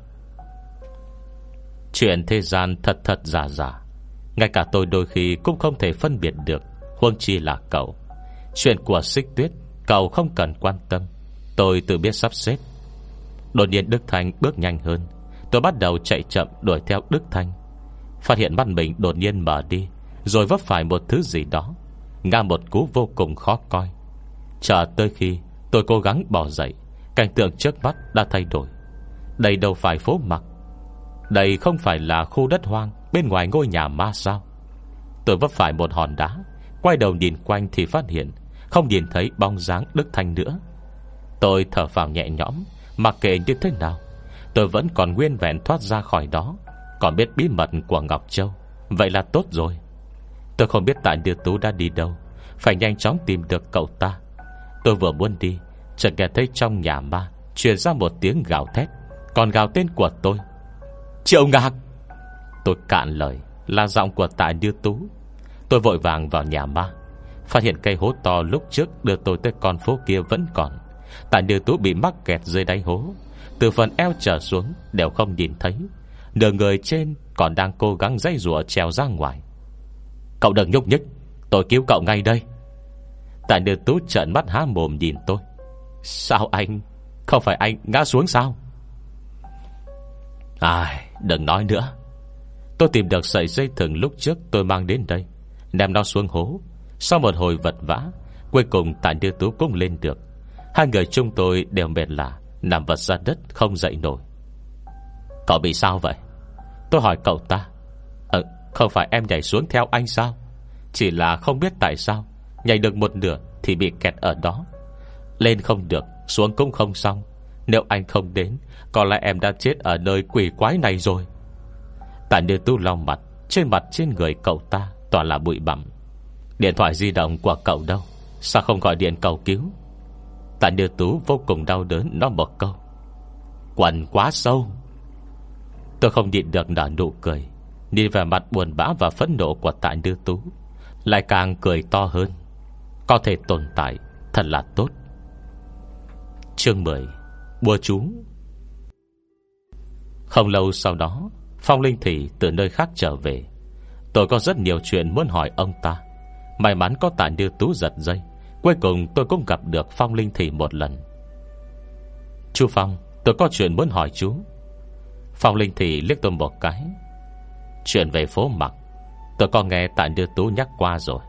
Speaker 1: Chuyện thế gian thật giả giả, ngay cả tôi đôi khi cũng không thể phân biệt được, huống chi là cậu. Chuyện của Xích Tuyết Cậu không cần quan tâm, tôi tự biết sắp xếp. Đột nhiên Đức Thanh bước nhanh hơn. Tôi bắt đầu chạy chậm đuổi theo Đức Thanh. Phát hiện mắt mình đột nhiên mở đi, rồi vấp phải một thứ gì đó, ngã một cú vô cùng khó coi. Chờ tới khi tôi cố gắng bò dậy, cảnh tượng trước mắt đã thay đổi. Đây đâu phải phố Mặc, đây không phải là khu đất hoang bên ngoài ngôi nhà ma sao? Tôi vấp phải một hòn đá, quay đầu nhìn quanh thì phát hiện không nhìn thấy bóng dáng Đức Thanh nữa. Tôi thở phào nhẹ nhõm. Mặc kệ như thế nào, tôi vẫn còn nguyên vẹn thoát ra khỏi đó, còn biết bí mật của Ngọc Châu. Vậy là tốt rồi. Tôi không biết Tạ Như Tú đã đi đâu, phải nhanh chóng tìm được cậu ta. Tôi vừa muốn đi, chợt nghe thấy trong nhà ma truyền ra một tiếng gào thét, còn gào tên của tôi: Triệu Ngạc. Tôi cạn lời, là giọng của Tạ Như Tú. Tôi vội vàng vào nhà ma, phát hiện cây hố to lúc trước đưa tôi tới con phố kia vẫn còn. Tạ Như Tú bị mắc kẹt dưới đáy hố, từ phần eo trở xuống đều không nhìn thấy, nửa người trên còn đang cố gắng giãy giụa trèo ra ngoài. Cậu đừng nhúc nhích, tôi cứu cậu ngay đây. Tạ Như Tú trợn mắt há mồm nhìn tôi. Sao anh? Không phải anh ngã xuống sao? Đừng nói nữa. Tôi tìm được sợi dây thừng lúc trước tôi mang đến đây, ném nó xuống hố. Sau một hồi vật vã, cuối cùng Tạ Như Tú cũng lên được. Hai người chúng tôi đều mệt lả, nằm vật ra đất không dậy nổi. Cậu bị sao vậy? Tôi hỏi cậu ta. Không phải em nhảy xuống theo anh sao? Chỉ là không biết tại sao nhảy được một nửa thì bị kẹt ở đó. Lên không được, xuống cũng không xong. Nếu anh không đến, có lẽ em đã chết ở nơi quỷ quái này rồi. Tạ Như Tú lau mặt, trên mặt trên người cậu ta toàn là bụi bặm. Điện thoại di động của cậu đâu? Sao không gọi điện cầu cứu? Tạ Như Tú vô cùng đau đớn nói một câu: Quần quá sâu. Tôi không nhịn được nở nụ cười, nhìn về mặt buồn bã và phẫn nộ của Tạ Như Tú, lại càng cười to hơn. Có thể tồn tại thật là tốt. Chương 10: Bùa chú. Không lâu sau đó, Phong Linh Thị từ nơi khác trở về. Tôi có rất nhiều chuyện muốn hỏi ông ta. May mắn có Tạ Như Tú giật dây, cuối cùng tôi cũng gặp được Phong Linh Thị một lần. Chú Phong, tôi có chuyện muốn hỏi chú. Phong Linh Thị liếc tôi một cái. Chuyện về phố Mặc, tôi có nghe Tạ Như Tú nhắc qua rồi.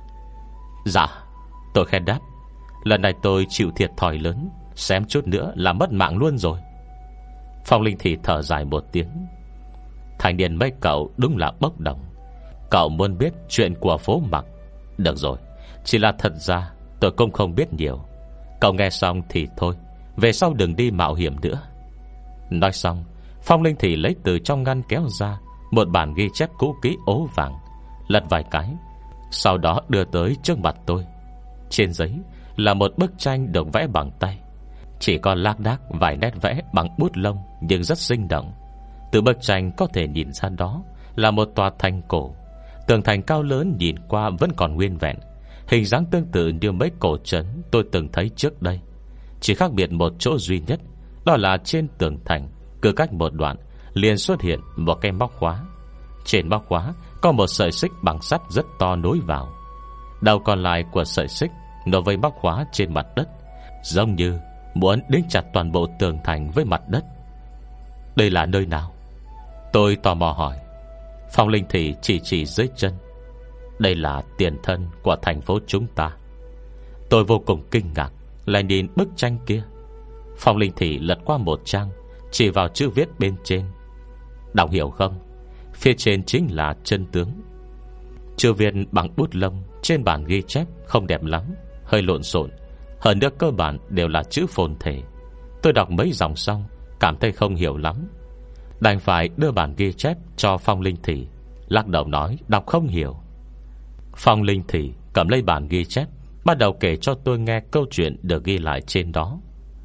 Speaker 1: Dạ, tôi khẽ đáp. Lần này tôi chịu thiệt thòi lớn, xém chút nữa là mất mạng luôn rồi. Phong Linh Thị thở dài một tiếng. Thành niên mấy cậu đúng là bốc đồng. Cậu muốn biết chuyện của phố Mặc. Được rồi, chỉ là thật ra tôi cũng không biết nhiều. Cậu nghe xong thì thôi, về sau đừng đi mạo hiểm nữa. Nói xong, Phong Linh Thị lấy từ trong ngăn kéo ra một bản ghi chép cũ kỹ ố vàng, lật vài cái, sau đó đưa tới trước mặt tôi. Trên giấy là một bức tranh được vẽ bằng tay, chỉ còn lác đác vài nét vẽ bằng bút lông, nhưng rất sinh động. Từ bức tranh có thể nhìn ra đó là một tòa thành cổ. Tường thành cao lớn nhìn qua vẫn còn nguyên vẹn, hình dáng tương tự như mấy cổ trấn tôi từng thấy trước đây. Chỉ khác biệt một chỗ duy nhất, đó là trên tường thành, cứ cách một đoạn liền xuất hiện một cái móc khóa. Trên móc khóa có một sợi xích bằng sắt rất to nối vào. Đầu còn lại của sợi xích nối với móc khóa trên mặt đất, giống như muốn đính chặt toàn bộ tường thành với mặt đất. Đây là nơi nào? Tôi tò mò hỏi. Phong Linh Thị chỉ dưới chân. Đây là tiền thân của thành phố chúng ta. Tôi vô cùng kinh ngạc, lại nhìn bức tranh kia. Phong Linh Thị lật qua một trang, chỉ vào chữ viết bên trên. Đọc hiểu không? Phía trên chính là chân tướng. Chữ viết bằng bút lông trên bản ghi chép không đẹp lắm, hơi lộn xộn, hơn nữa cơ bản đều là chữ phồn thể. Tôi đọc mấy dòng xong cảm thấy không hiểu lắm, đành phải đưa bản ghi chép cho Phong Linh Thị, lắc đầu nói đọc không hiểu. Phong Linh Thị cầm lấy bản ghi chép, bắt đầu kể cho tôi nghe câu chuyện được ghi lại trên đó.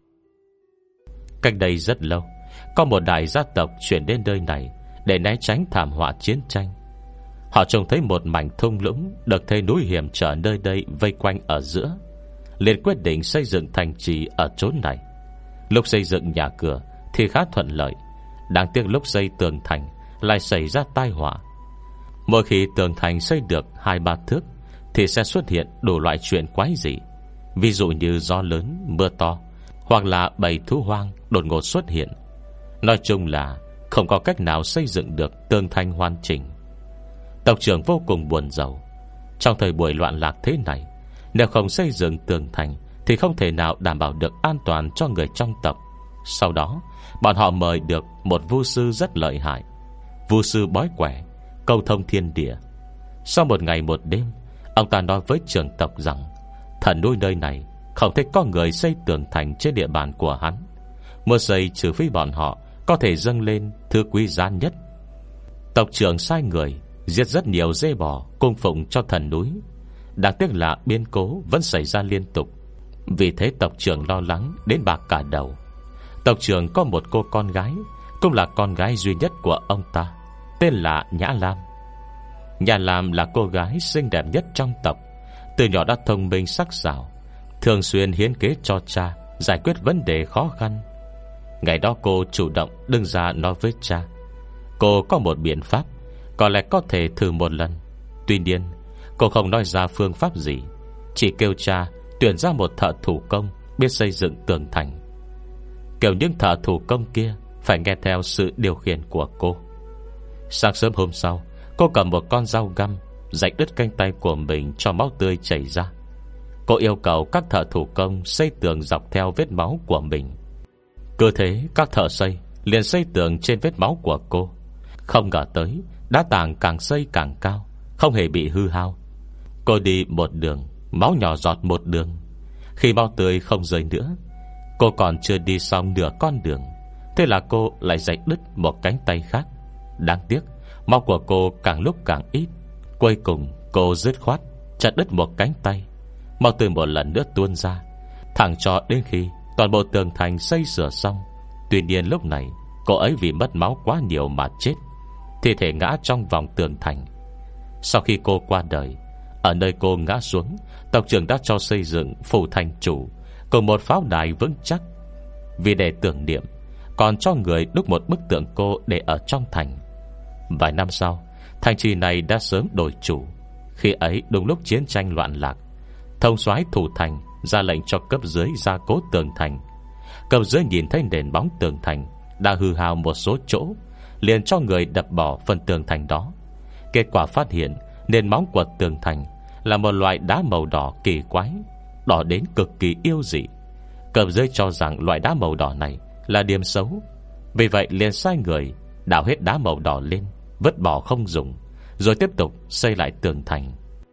Speaker 1: Cách đây rất lâu, có một đại gia tộc chuyển đến nơi này để né tránh thảm họa chiến tranh. Họ trông thấy một mảnh thung lũng được thây núi hiểm trở nơi đây vây quanh ở giữa, liền quyết định xây dựng thành trì ở chốn này. Lúc xây dựng nhà cửa thì khá thuận lợi, đáng tiếc lúc xây tường thành lại xảy ra tai họa. Mỗi khi tường thành xây được 2-3 thước thì sẽ xuất hiện đủ loại chuyện quái dị. ví dụ như gió lớn, mưa to, hoặc là bầy thú hoang đột ngột xuất hiện. Nói chung là không có cách nào xây dựng được tường thành hoàn chỉnh. Tộc trưởng vô cùng buồn rầu. Trong thời buổi loạn lạc thế này, nếu không xây dựng tường thành thì không thể nào đảm bảo được an toàn cho người trong tộc. Sau đó bọn họ mời được một vu sư rất lợi hại, vu sư bói quẻ, câu thông thiên địa. Sau một ngày một đêm, ông ta nói với trưởng tộc rằng thần núi nơi này không thể có người xây tường thành trên địa bàn của hắn. Muốn xây trừ phi bọn họ có thể dâng lên thứ quý giá nhất. Tộc trưởng sai người giết rất nhiều dê bò cung phụng cho thần núi. Đáng tiếc là biến cố vẫn xảy ra liên tục. Vì thế tộc trưởng lo lắng đến bạc cả đầu. Tộc trưởng có một cô con gái, cũng là con gái duy nhất của ông ta, tên là Nhã Lam. Nhã Lam là cô gái xinh đẹp nhất trong tộc. Từ nhỏ đã thông minh sắc sảo, thường xuyên hiến kế cho cha giải quyết vấn đề khó khăn. Ngày đó cô chủ động đứng ra nói với cha cô có một biện pháp có lẽ có thể thử một lần. Tuy nhiên cô không nói ra phương pháp gì, chỉ kêu cha tuyển ra một thợ thủ công biết xây dựng tường thành. Kiểu những thợ thủ công kia phải nghe theo sự điều khiển của cô. Sáng sớm hôm sau, cô cầm một con dao găm rạch đứt cánh tay của mình cho máu tươi chảy ra. Cô yêu cầu các thợ thủ công xây tường dọc theo vết máu của mình. Cứ thế các thợ xây liền xây tường trên vết máu của cô. Không ngờ tới đá tảng càng xây càng cao, không hề bị hư hao. Cô đi một đường, máu nhỏ giọt một đường. Khi máu tươi không rơi nữa, cô còn chưa đi xong nửa con đường, thế là cô lại rạch đứt một cánh tay khác. Đáng tiếc máu của cô càng lúc càng ít. Cuối cùng cô dứt khoát chặt đứt một cánh tay. Máu tươi một lần nữa tuôn ra, thẳng cho đến khi toàn bộ tường thành xây sửa xong. Tuy nhiên lúc này cô ấy vì mất máu quá nhiều mà chết, thi thể ngã trong vòng tường thành. Sau khi cô qua đời, ở nơi cô ngã xuống, tộc trưởng đã cho xây dựng phủ thành chủ cùng một pháo đài vững chắc. Vì để tưởng niệm, còn cho người đúc một bức tượng cô để ở trong thành. Vài năm sau, thành trì này đã sớm đổi chủ. Khi ấy đúng lúc chiến tranh loạn lạc, thống soái thủ thành ra lệnh cho cấp dưới gia cố tường thành. Cấp dưới nhìn thấy nền bóng tường thành đã hư hao một số chỗ, liền cho người đập bỏ phần tường thành đó. Kết quả phát hiện nền móng của tường thành là một loại đá màu đỏ kỳ quái, đỏ đến cực kỳ yêu dị. Cấp dưới cho rằng loại đá màu đỏ này là điểm xấu, vì vậy liền sai người đào hết đá màu đỏ lên, vứt bỏ không dùng, rồi tiếp tục xây lại tường thành.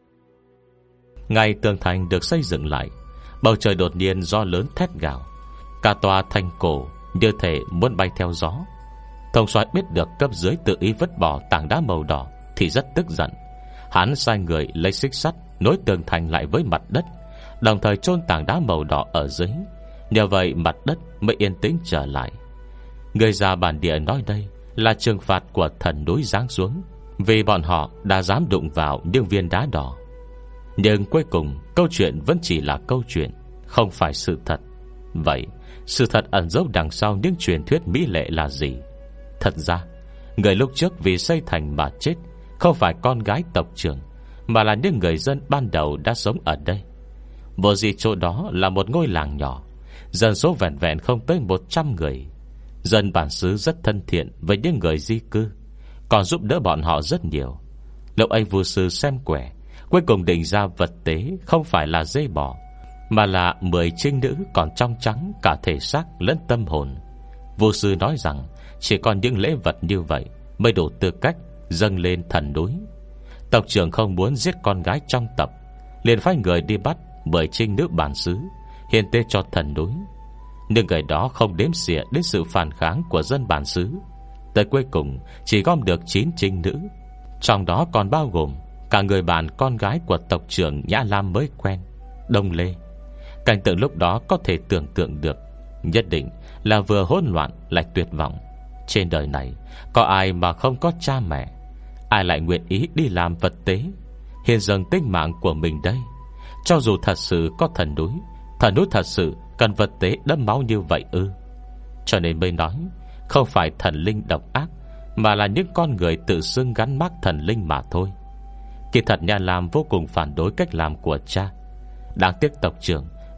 Speaker 1: Ngày tường thành được xây dựng lại, bầu trời đột nhiên gió lớn thét gào, cả tòa thành cổ như thể muốn bay theo gió. Thống soái biết được cấp dưới tự ý vứt bỏ tảng đá màu đỏ thì rất tức giận. Hắn sai người lấy xích sắt nối tường thành lại với mặt đất, đồng thời chôn tảng đá màu đỏ ở dưới. Nhờ vậy mặt đất mới yên tĩnh trở lại. Người già bản địa nói đây là trừng phạt của thần núi giáng xuống, vì bọn họ đã dám đụng vào những viên đá đỏ. Nhưng cuối cùng câu chuyện vẫn chỉ là câu chuyện, không phải sự thật. Vậy sự thật ẩn giấu đằng sau những truyền thuyết mỹ lệ là gì? Thật ra người lúc trước vì xây thành mà chết không phải con gái tộc trưởng, mà là những người dân ban đầu đã sống ở đây. Vô gì chỗ đó là một ngôi làng nhỏ, dân số vẹn vẹn không tới 100 người. Dân bản xứ rất thân thiện với những người di cư, còn giúp đỡ bọn họ rất nhiều. Lúc ấy vua sư xem quẻ, cuối cùng định ra vật tế không phải là dê bò, mà là 10 trinh nữ còn trong trắng cả thể xác lẫn tâm hồn. Vua sư nói rằng chỉ còn những lễ vật như vậy mới đủ tư cách dâng lên thần núi. Tộc trưởng không muốn giết con gái trong tộc, liền phái người đi bắt 10 trinh nữ bản xứ hiến tế cho thần núi. Nhưng người đó không đếm xỉa đến sự phản kháng của dân bản xứ. Tới cuối cùng chỉ gom được 9 trinh nữ, trong đó còn bao gồm cả người bạn con gái của tộc trưởng Nhã Lam mới quen, Đông Lê. Cảnh tượng lúc đó có thể tưởng tượng được, nhất định là vừa hỗn loạn lại tuyệt vọng. Trên đời này có ai mà không có cha mẹ? Ai lại nguyện ý đi làm vật tế, hiến dâng tính mạng của mình đây? Cho dù thật sự có thần núi thật sự cần vật tế đẫm máu như vậy ư? Cho nên mới nói không phải thần linh độc ác, mà là những con người tự xưng gắn mác thần linh mà thôi. Kỳ thật Nha Lam vô cùng phản đối cách làm của cha. Đáng tiếc tộc trưởng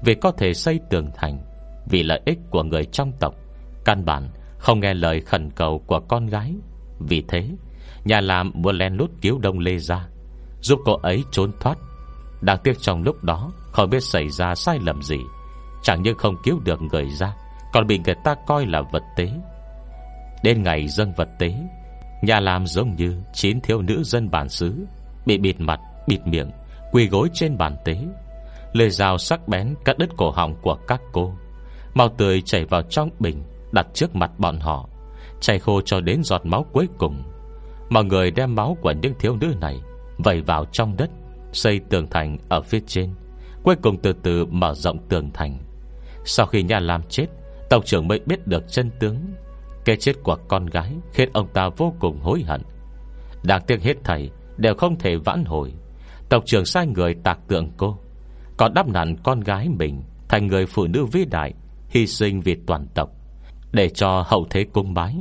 Speaker 1: vì có thể xây tường thành, vì lợi ích của người trong tộc, căn bản không nghe lời khẩn cầu của con gái. Vì thế nhà làm muốn len lút cứu Đông Lê ra, giúp cô ấy trốn thoát. Đáng tiếc trong lúc đó không biết xảy ra sai lầm gì, chẳng những không cứu được người ra, còn bị người ta coi là vật tế. Đến ngày dâng vật tế, nhà làm giống như 9 thiếu nữ dân bản xứ, bị bịt mặt bịt miệng, quỳ gối trên bàn tế. Lưỡi dao sắc bén cắt đứt cổ họng của các cô. Máu tươi chảy vào trong bình, đặt trước mặt bọn họ, chảy khô cho đến giọt máu cuối cùng. Mọi người đem máu của những thiếu nữ này vẩy vào trong đất, xây tường thành ở phía trên, cuối cùng từ từ mở rộng tường thành. Sau khi nhà làm chết, tộc trưởng mới biết được chân tướng. Cái chết của con gái khiến ông ta vô cùng hối hận. Đáng tiếc hết thảy đều không thể vãn hồi. Tộc trưởng sai người tạc tượng cô, còn đắp nặn con gái mình thành người phụ nữ vĩ đại, hy sinh vì toàn tộc, để cho hậu thế cung bái.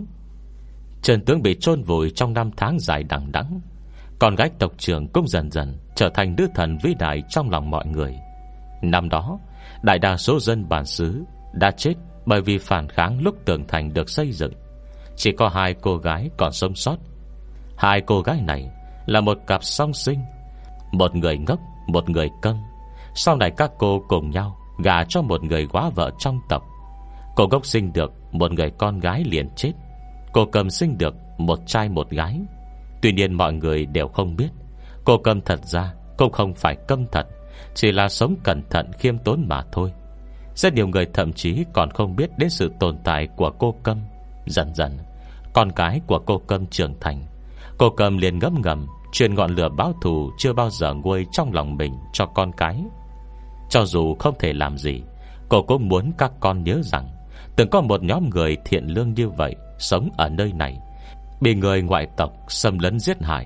Speaker 1: Trần tướng bị chôn vùi trong năm tháng dài đằng đẵng. Con gái tộc trưởng cũng dần dần trở thành nữ thần vĩ đại trong lòng mọi người. Năm đó, đại đa số dân bản xứ đã chết bởi vì phản kháng lúc tường thành được xây dựng. Chỉ có 2 cô gái còn sống sót. 2 cô gái này là một cặp song sinh, một người ngốc, một người câm. Sau này các cô cùng nhau gả cho một người góa vợ trong tộc. Cô ngốc sinh được một người con gái liền chết. Cô câm sinh được một trai một gái. Tuy nhiên mọi người đều không biết, cô câm thật ra cũng không phải câm thật, chỉ là sống cẩn thận khiêm tốn mà thôi. Rất nhiều người thậm chí còn không biết đến sự tồn tại của cô câm. Dần dần, con cái của cô câm trưởng thành. Cô câm liền ngấm ngầm truyền ngọn lửa báo thù chưa bao giờ nguôi trong lòng mình cho con cái. Cho dù không thể làm gì, cô cũng muốn các con nhớ rằng từng có một nhóm người thiện lương như vậy sống ở nơi này, bị người ngoại tộc xâm lấn giết hại.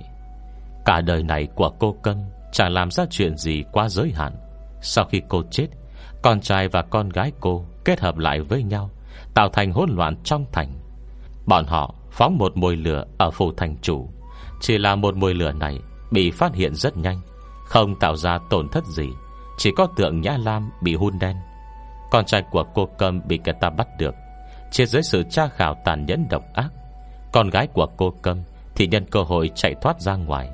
Speaker 1: Cả đời này của cô câm chẳng làm ra chuyện gì quá giới hạn. Sau khi cô chết, con trai và con gái cô kết hợp lại với nhau, tạo thành hỗn loạn trong thành. Bọn họ phóng một mồi lửa ở phủ thành chủ. Chỉ là một mồi lửa này bị phát hiện rất nhanh, không tạo ra tổn thất gì. Chỉ có tượng Nhã Lam bị hun đen. Con trai của cô câm bị người ta bắt được, chết dưới sự tra khảo tàn nhẫn độc ác. Con gái của cô câm thì nhân cơ hội chạy thoát ra ngoài.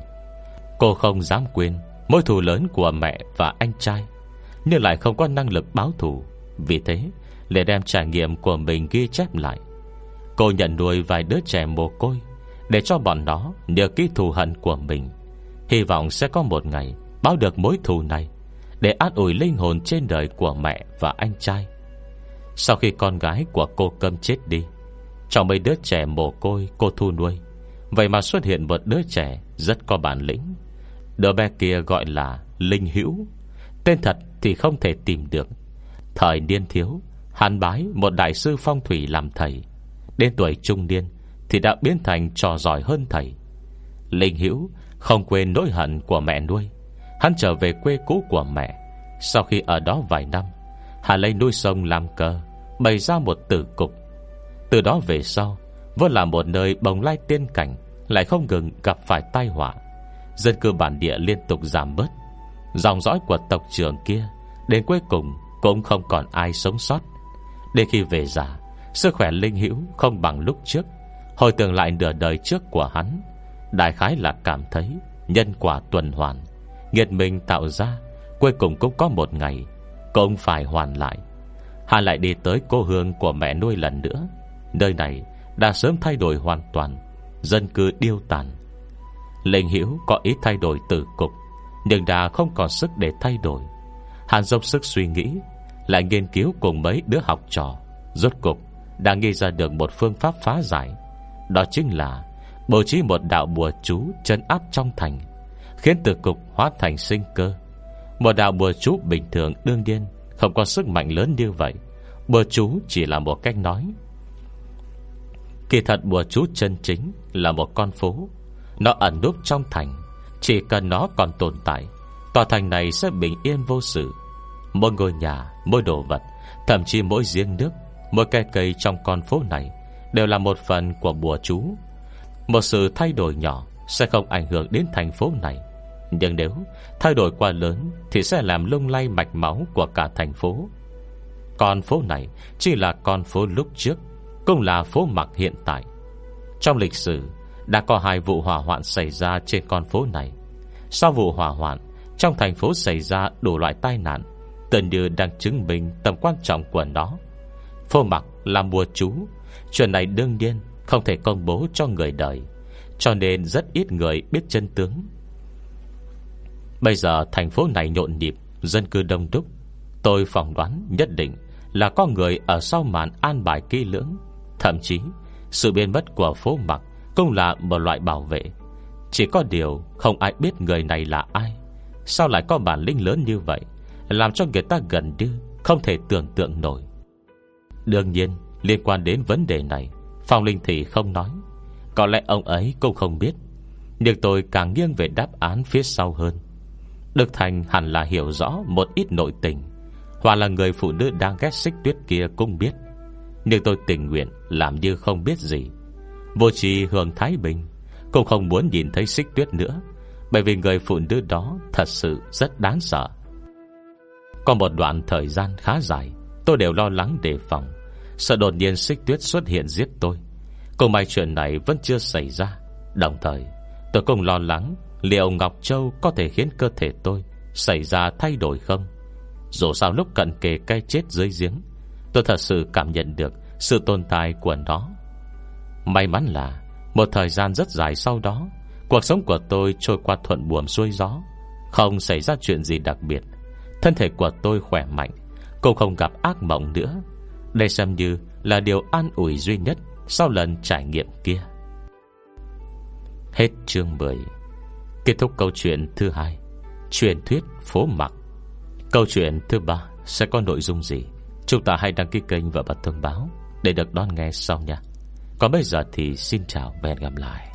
Speaker 1: Cô không dám quên mối thù lớn của mẹ và anh trai, nhưng lại không có năng lực báo thù. Vì thế liền đem trải nghiệm của mình ghi chép lại. Cô nhận nuôi vài đứa trẻ mồ côi để cho bọn nó nhớ kỹ thù hận của mình, hy vọng sẽ có một ngày báo được mối thù này, để an ủi linh hồn trên đời của mẹ và anh trai. Sau khi con gái của cô câm chết đi, trong mấy đứa trẻ mồ côi cô thu nuôi, vậy mà xuất hiện một đứa trẻ rất có bản lĩnh. Đứa bé kia gọi là Linh Hữu, tên thật thì không thể tìm được. Thời niên thiếu, hắn bái một đại sư phong thủy làm thầy. Đến tuổi trung niên thì đã biến thành trò giỏi hơn thầy. Linh Hữu không quên nỗi hận của mẹ nuôi. Hắn trở về quê cũ của mẹ. Sau khi ở đó vài năm, hắn lấy núi sông làm cờ, bày ra một tử cục. Từ đó về sau, vốn là một nơi bồng lai tiên cảnh, lại không ngừng gặp phải tai họa. Dân cư bản địa liên tục giảm bớt. Dòng dõi của tộc trưởng kia đến cuối cùng cũng không còn ai sống sót. Đến khi về già, sức khỏe Linh Hữu không bằng lúc trước. Hồi tưởng lại nửa đời trước của hắn, đại khái là cảm thấy nhân quả tuần hoàn, nghiệt mình tạo ra, cuối cùng cũng có một ngày cũng phải hoàn lại. Hắn lại đi tới cô hương của mẹ nuôi lần nữa. Nơi này đã sớm thay đổi hoàn toàn, dân cư điêu tàn. Linh Hữu có ý thay đổi tử cục, nhưng đã không còn sức để thay đổi. Hắn dốc sức suy nghĩ, lại nghiên cứu cùng mấy đứa học trò. Rốt cục đã nghĩ ra được một phương pháp phá giải. Đó chính là bố trí một đạo bùa chú trấn áp trong thành, khiến tử cục hóa thành sinh cơ. Một đạo bùa chú bình thường đương nhiên không có sức mạnh lớn như vậy. Bùa chú chỉ là một cách nói. Kỳ thật bùa chú chân chính là một con phố. Nó ẩn núp trong thành. Chỉ cần nó còn tồn tại, tòa thành này sẽ bình yên vô sự. Mỗi ngôi nhà, mỗi đồ vật, thậm chí mỗi giếng nước, mỗi cây cây trong con phố này đều là một phần của bùa chú. Một sự thay đổi nhỏ sẽ không ảnh hưởng đến thành phố này, Nhưng nếu thay đổi quá lớn thì sẽ làm lung lay mạch máu của cả thành phố. Con phố này chỉ là con phố lúc trước, cũng là phố Mặc hiện tại. Trong lịch sử đã có 2 vụ hỏa hoạn xảy ra trên con phố này. Sau vụ hỏa hoạn, trong thành phố xảy ra đủ loại tai nạn, tựa như đang chứng minh tầm quan trọng của nó. Phố Mặc là mùa chú, chuyện này đương nhiên không thể công bố cho người đời, cho nên rất ít người biết chân tướng. Bây giờ thành phố này nhộn nhịp, dân cư đông đúc. Tôi phỏng đoán nhất định là có người ở sau màn an bài kỹ lưỡng. Thậm chí sự biến mất của phố Mặc cũng là một loại bảo vệ. Chỉ có điều không ai biết người này là ai. Sao lại có bản lĩnh lớn như vậy, làm cho người ta gần như không thể tưởng tượng nổi. Đương nhiên liên quan đến vấn đề này, Phong Linh thì không nói. Có lẽ ông ấy cũng không biết. Nhưng tôi càng nghiêng về đáp án phía sau hơn. Đức Thành hẳn là hiểu rõ một ít nội tình, hoặc là người phụ nữ đang ghét Xích Tuyết kia cũng biết. Nhưng tôi tình nguyện làm như không biết gì. Vô trì hưởng thái bình, cũng không muốn nhìn thấy Xích Tuyết nữa, bởi vì người phụ nữ đó thật sự rất đáng sợ. Có một đoạn thời gian khá dài, tôi đều lo lắng đề phòng, sợ đột nhiên Xích Tuyết xuất hiện giết tôi. Cùng may chuyện này vẫn chưa xảy ra. Đồng thời tôi cũng lo lắng liệu Ngọc Châu có thể khiến cơ thể tôi xảy ra thay đổi không. Dù sao lúc cận kề cái chết dưới giếng, tôi thật sự cảm nhận được sự tồn tại của nó. May mắn là một thời gian rất dài sau đó, cuộc sống của tôi trôi qua thuận buồm xuôi gió, không xảy ra chuyện gì đặc biệt. Thân thể của tôi khỏe mạnh, cũng không gặp ác mộng nữa. Đây xem như là điều an ủi duy nhất sau lần trải nghiệm kia. Hết chương 10. Kết thúc câu chuyện thứ 2, truyền thuyết phố Mặc. Câu chuyện thứ 3 sẽ có nội dung gì? Chúng ta hãy đăng ký kênh và bật thông báo để được đón nghe sau nha. Còn bây giờ thì xin chào và hẹn gặp lại.